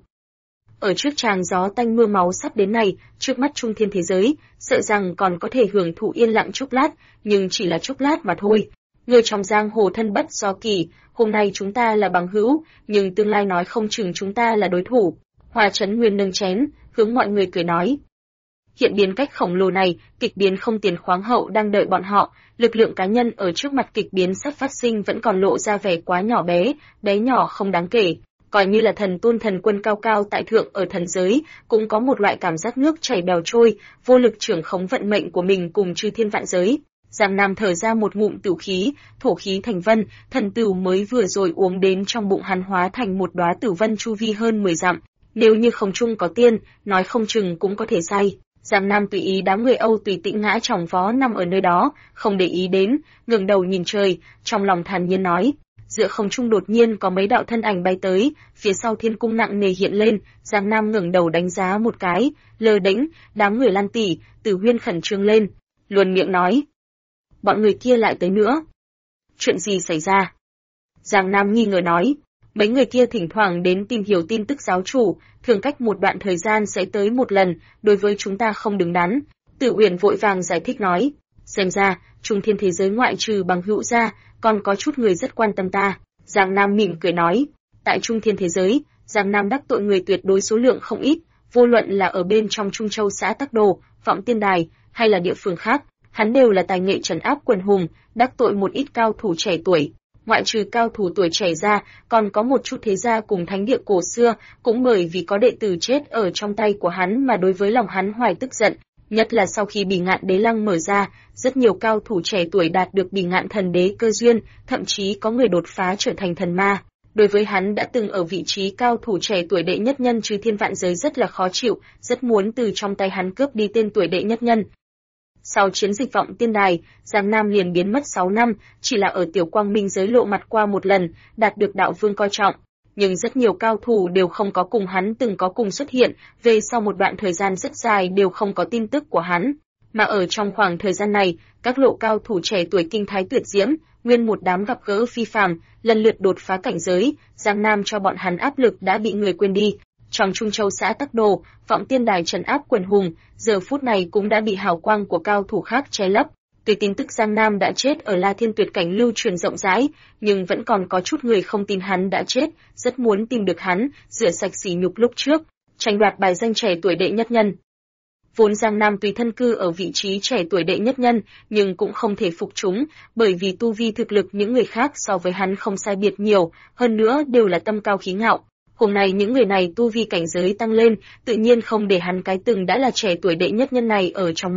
Ở trước tràng gió tanh mưa máu sắp đến này, trước mắt trung thiên thế giới, sợ rằng còn có thể hưởng thụ yên lặng chốc lát, nhưng chỉ là chốc lát mà thôi. Người trong giang hồ thân bất do kỳ, hôm nay chúng ta là bằng hữu, nhưng tương lai nói không chừng chúng ta là đối thủ. Hoa Chấn Nguyên nâng chén, hướng mọi người cười nói. Hiện biến cách khổng lồ này, kịch biến không tiền khoáng hậu đang đợi bọn họ, lực lượng cá nhân ở trước mặt kịch biến sắp phát sinh vẫn còn lộ ra vẻ quá nhỏ bé, bé nhỏ không đáng kể. Coi như là thần tôn thần quân cao cao tại thượng ở thần giới, cũng có một loại cảm giác nước chảy bèo trôi, vô lực trưởng khống vận mệnh của mình cùng chư thiên vạn giới. Giang Nam thở ra một ngụm tửu khí, thổ khí thành vân, thần tửu mới vừa rồi uống đến trong bụng hắn hóa thành một đóa tử vân chu vi hơn 10 dặm. Nếu như không chung có tiên, nói không chừng cũng có thể say. Giang Nam tùy ý đám người Âu tùy tĩnh ngã chỏng vó nằm ở nơi đó, không để ý đến, ngẩng đầu nhìn trời, trong lòng thản nhiên nói. Giữa không trung đột nhiên có mấy đạo thân ảnh bay tới, phía sau thiên cung nặng nề hiện lên, Giang Nam ngẩng đầu đánh giá một cái, lơ đễnh, đám người Lan tỷ, Tử Huyên khẩn trương lên, luồn miệng nói: "Bọn người kia lại tới nữa. Chuyện gì xảy ra?" Giang Nam nghi ngờ nói: "Mấy người kia thỉnh thoảng đến tìm hiểu tin tức giáo chủ, thường cách một đoạn thời gian sẽ tới một lần, đối với chúng ta không đứng đắn." Tử Uyển vội vàng giải thích nói: "Xem ra, trung thiên thế giới ngoại trừ bằng hữu ra, còn có chút người rất quan tâm ta." Giang Nam mỉm cười nói, tại trung thiên thế giới, Giang Nam đắc tội người tuyệt đối số lượng không ít, vô luận là ở bên trong Trung Châu xã Tắc Đồ, Vọng Tiên Đài, hay là địa phương khác, hắn đều là tài nghệ trấn áp quần hùng, đắc tội một ít cao thủ trẻ tuổi. Ngoại trừ cao thủ tuổi trẻ ra, còn có một chút thế gia cùng thánh địa cổ xưa, cũng bởi vì có đệ tử chết ở trong tay của hắn mà đối với lòng hắn hoài tức giận. Nhất là sau khi Bỉ Ngạn Đế Lăng mở ra, rất nhiều cao thủ trẻ tuổi đạt được Bỉ Ngạn Thần Đế cơ duyên, thậm chí có người đột phá trở thành thần ma. Đối với hắn đã từng ở vị trí cao thủ trẻ tuổi đệ nhất nhân chư thiên vạn giới rất là khó chịu, rất muốn từ trong tay hắn cướp đi tên tuổi đệ nhất nhân. Sau chiến dịch Vọng Tiên Đài, Giang Nam liền biến mất 6 năm, chỉ là ở Tiểu Quang Minh giới lộ mặt qua một lần, đạt được đạo vương coi trọng. Nhưng rất nhiều cao thủ đều không có cùng hắn từng có cùng xuất hiện, về sau một đoạn thời gian rất dài đều không có tin tức của hắn. Mà ở trong khoảng thời gian này, các lộ cao thủ trẻ tuổi kinh thái tuyệt diễm, nguyên một đám gặp gỡ phi phàm, lần lượt đột phá cảnh giới, Giang Nam cho bọn hắn áp lực đã bị người quên đi. Trong Trung Châu xã Tắc Đồ, Vọng Tiên Đài trấn áp quần hùng, giờ phút này cũng đã bị hào quang của cao thủ khác che lấp. Tuy tin tức Giang Nam đã chết ở La Thiên Tuyệt Cảnh lưu truyền rộng rãi, nhưng vẫn còn có chút người không tin hắn đã chết, rất muốn tìm được hắn, rửa sạch sỉ nhục lúc trước, tranh đoạt bài danh trẻ tuổi đệ nhất nhân. Vốn Giang Nam tùy thân cư ở vị trí trẻ tuổi đệ nhất nhân, nhưng cũng không thể phục chúng, bởi vì tu vi thực lực những người khác so với hắn không sai biệt nhiều, hơn nữa đều là tâm cao khí ngạo. Hôm nay những người này tu vi cảnh giới tăng lên, tự nhiên không để hắn cái từng đã là trẻ tuổi đệ nhất nhân này ở trong mắt.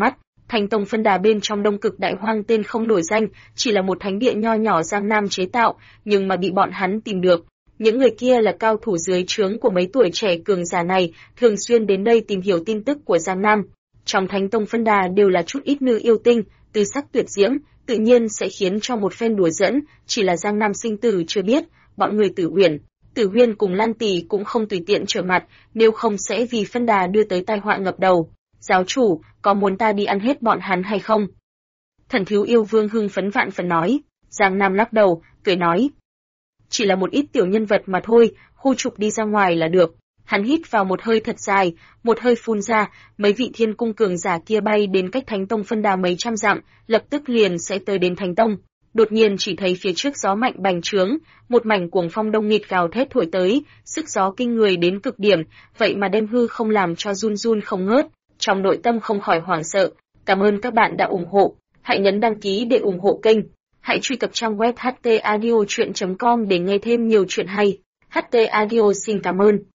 Thánh tông phân đà bên trong Đông Cực Đại Hoang tên không đổi danh, chỉ là một thánh địa nho nhỏ Giang Nam chế tạo, nhưng mà bị bọn hắn tìm được. Những người kia là cao thủ dưới trướng của mấy tuổi trẻ cường giả này, thường xuyên đến đây tìm hiểu tin tức của Giang Nam. Trong Thánh tông phân đà đều là chút ít nữ yêu tinh, tư sắc tuyệt diễm, tự nhiên sẽ khiến cho một phen đùa giỡn, chỉ là Giang Nam sinh tử chưa biết, bọn người Tử Huyên cùng Lan Tỷ cũng không tùy tiện trở mặt, nếu không sẽ vì phân đà đưa tới tai họa ngập đầu. Giáo chủ, có muốn ta đi ăn hết bọn hắn hay không? Thần thiếu yêu vương hưng phấn vạn phần nói. Giang Nam lắc đầu, cười nói. Chỉ là một ít tiểu nhân vật mà thôi, khu trục đi ra ngoài là được. Hắn hít vào một hơi thật dài, một hơi phun ra, mấy vị thiên cung cường giả kia bay đến cách Thánh tông phân đà mấy trăm dặm, lập tức liền sẽ tới đến Thánh tông. Đột nhiên chỉ thấy phía trước gió mạnh bành trướng, một mảnh cuồng phong đông nghịt gào thét thổi tới, sức gió kinh người đến cực điểm, vậy mà đem hư không làm cho run run không ngớt. Trong nội tâm không khỏi hoảng sợ. Cảm ơn các bạn đã ủng hộ. Hãy nhấn đăng ký để ủng hộ kênh. Hãy truy cập trang web htaudio.com để nghe thêm nhiều chuyện hay. HT Audio xin cảm ơn.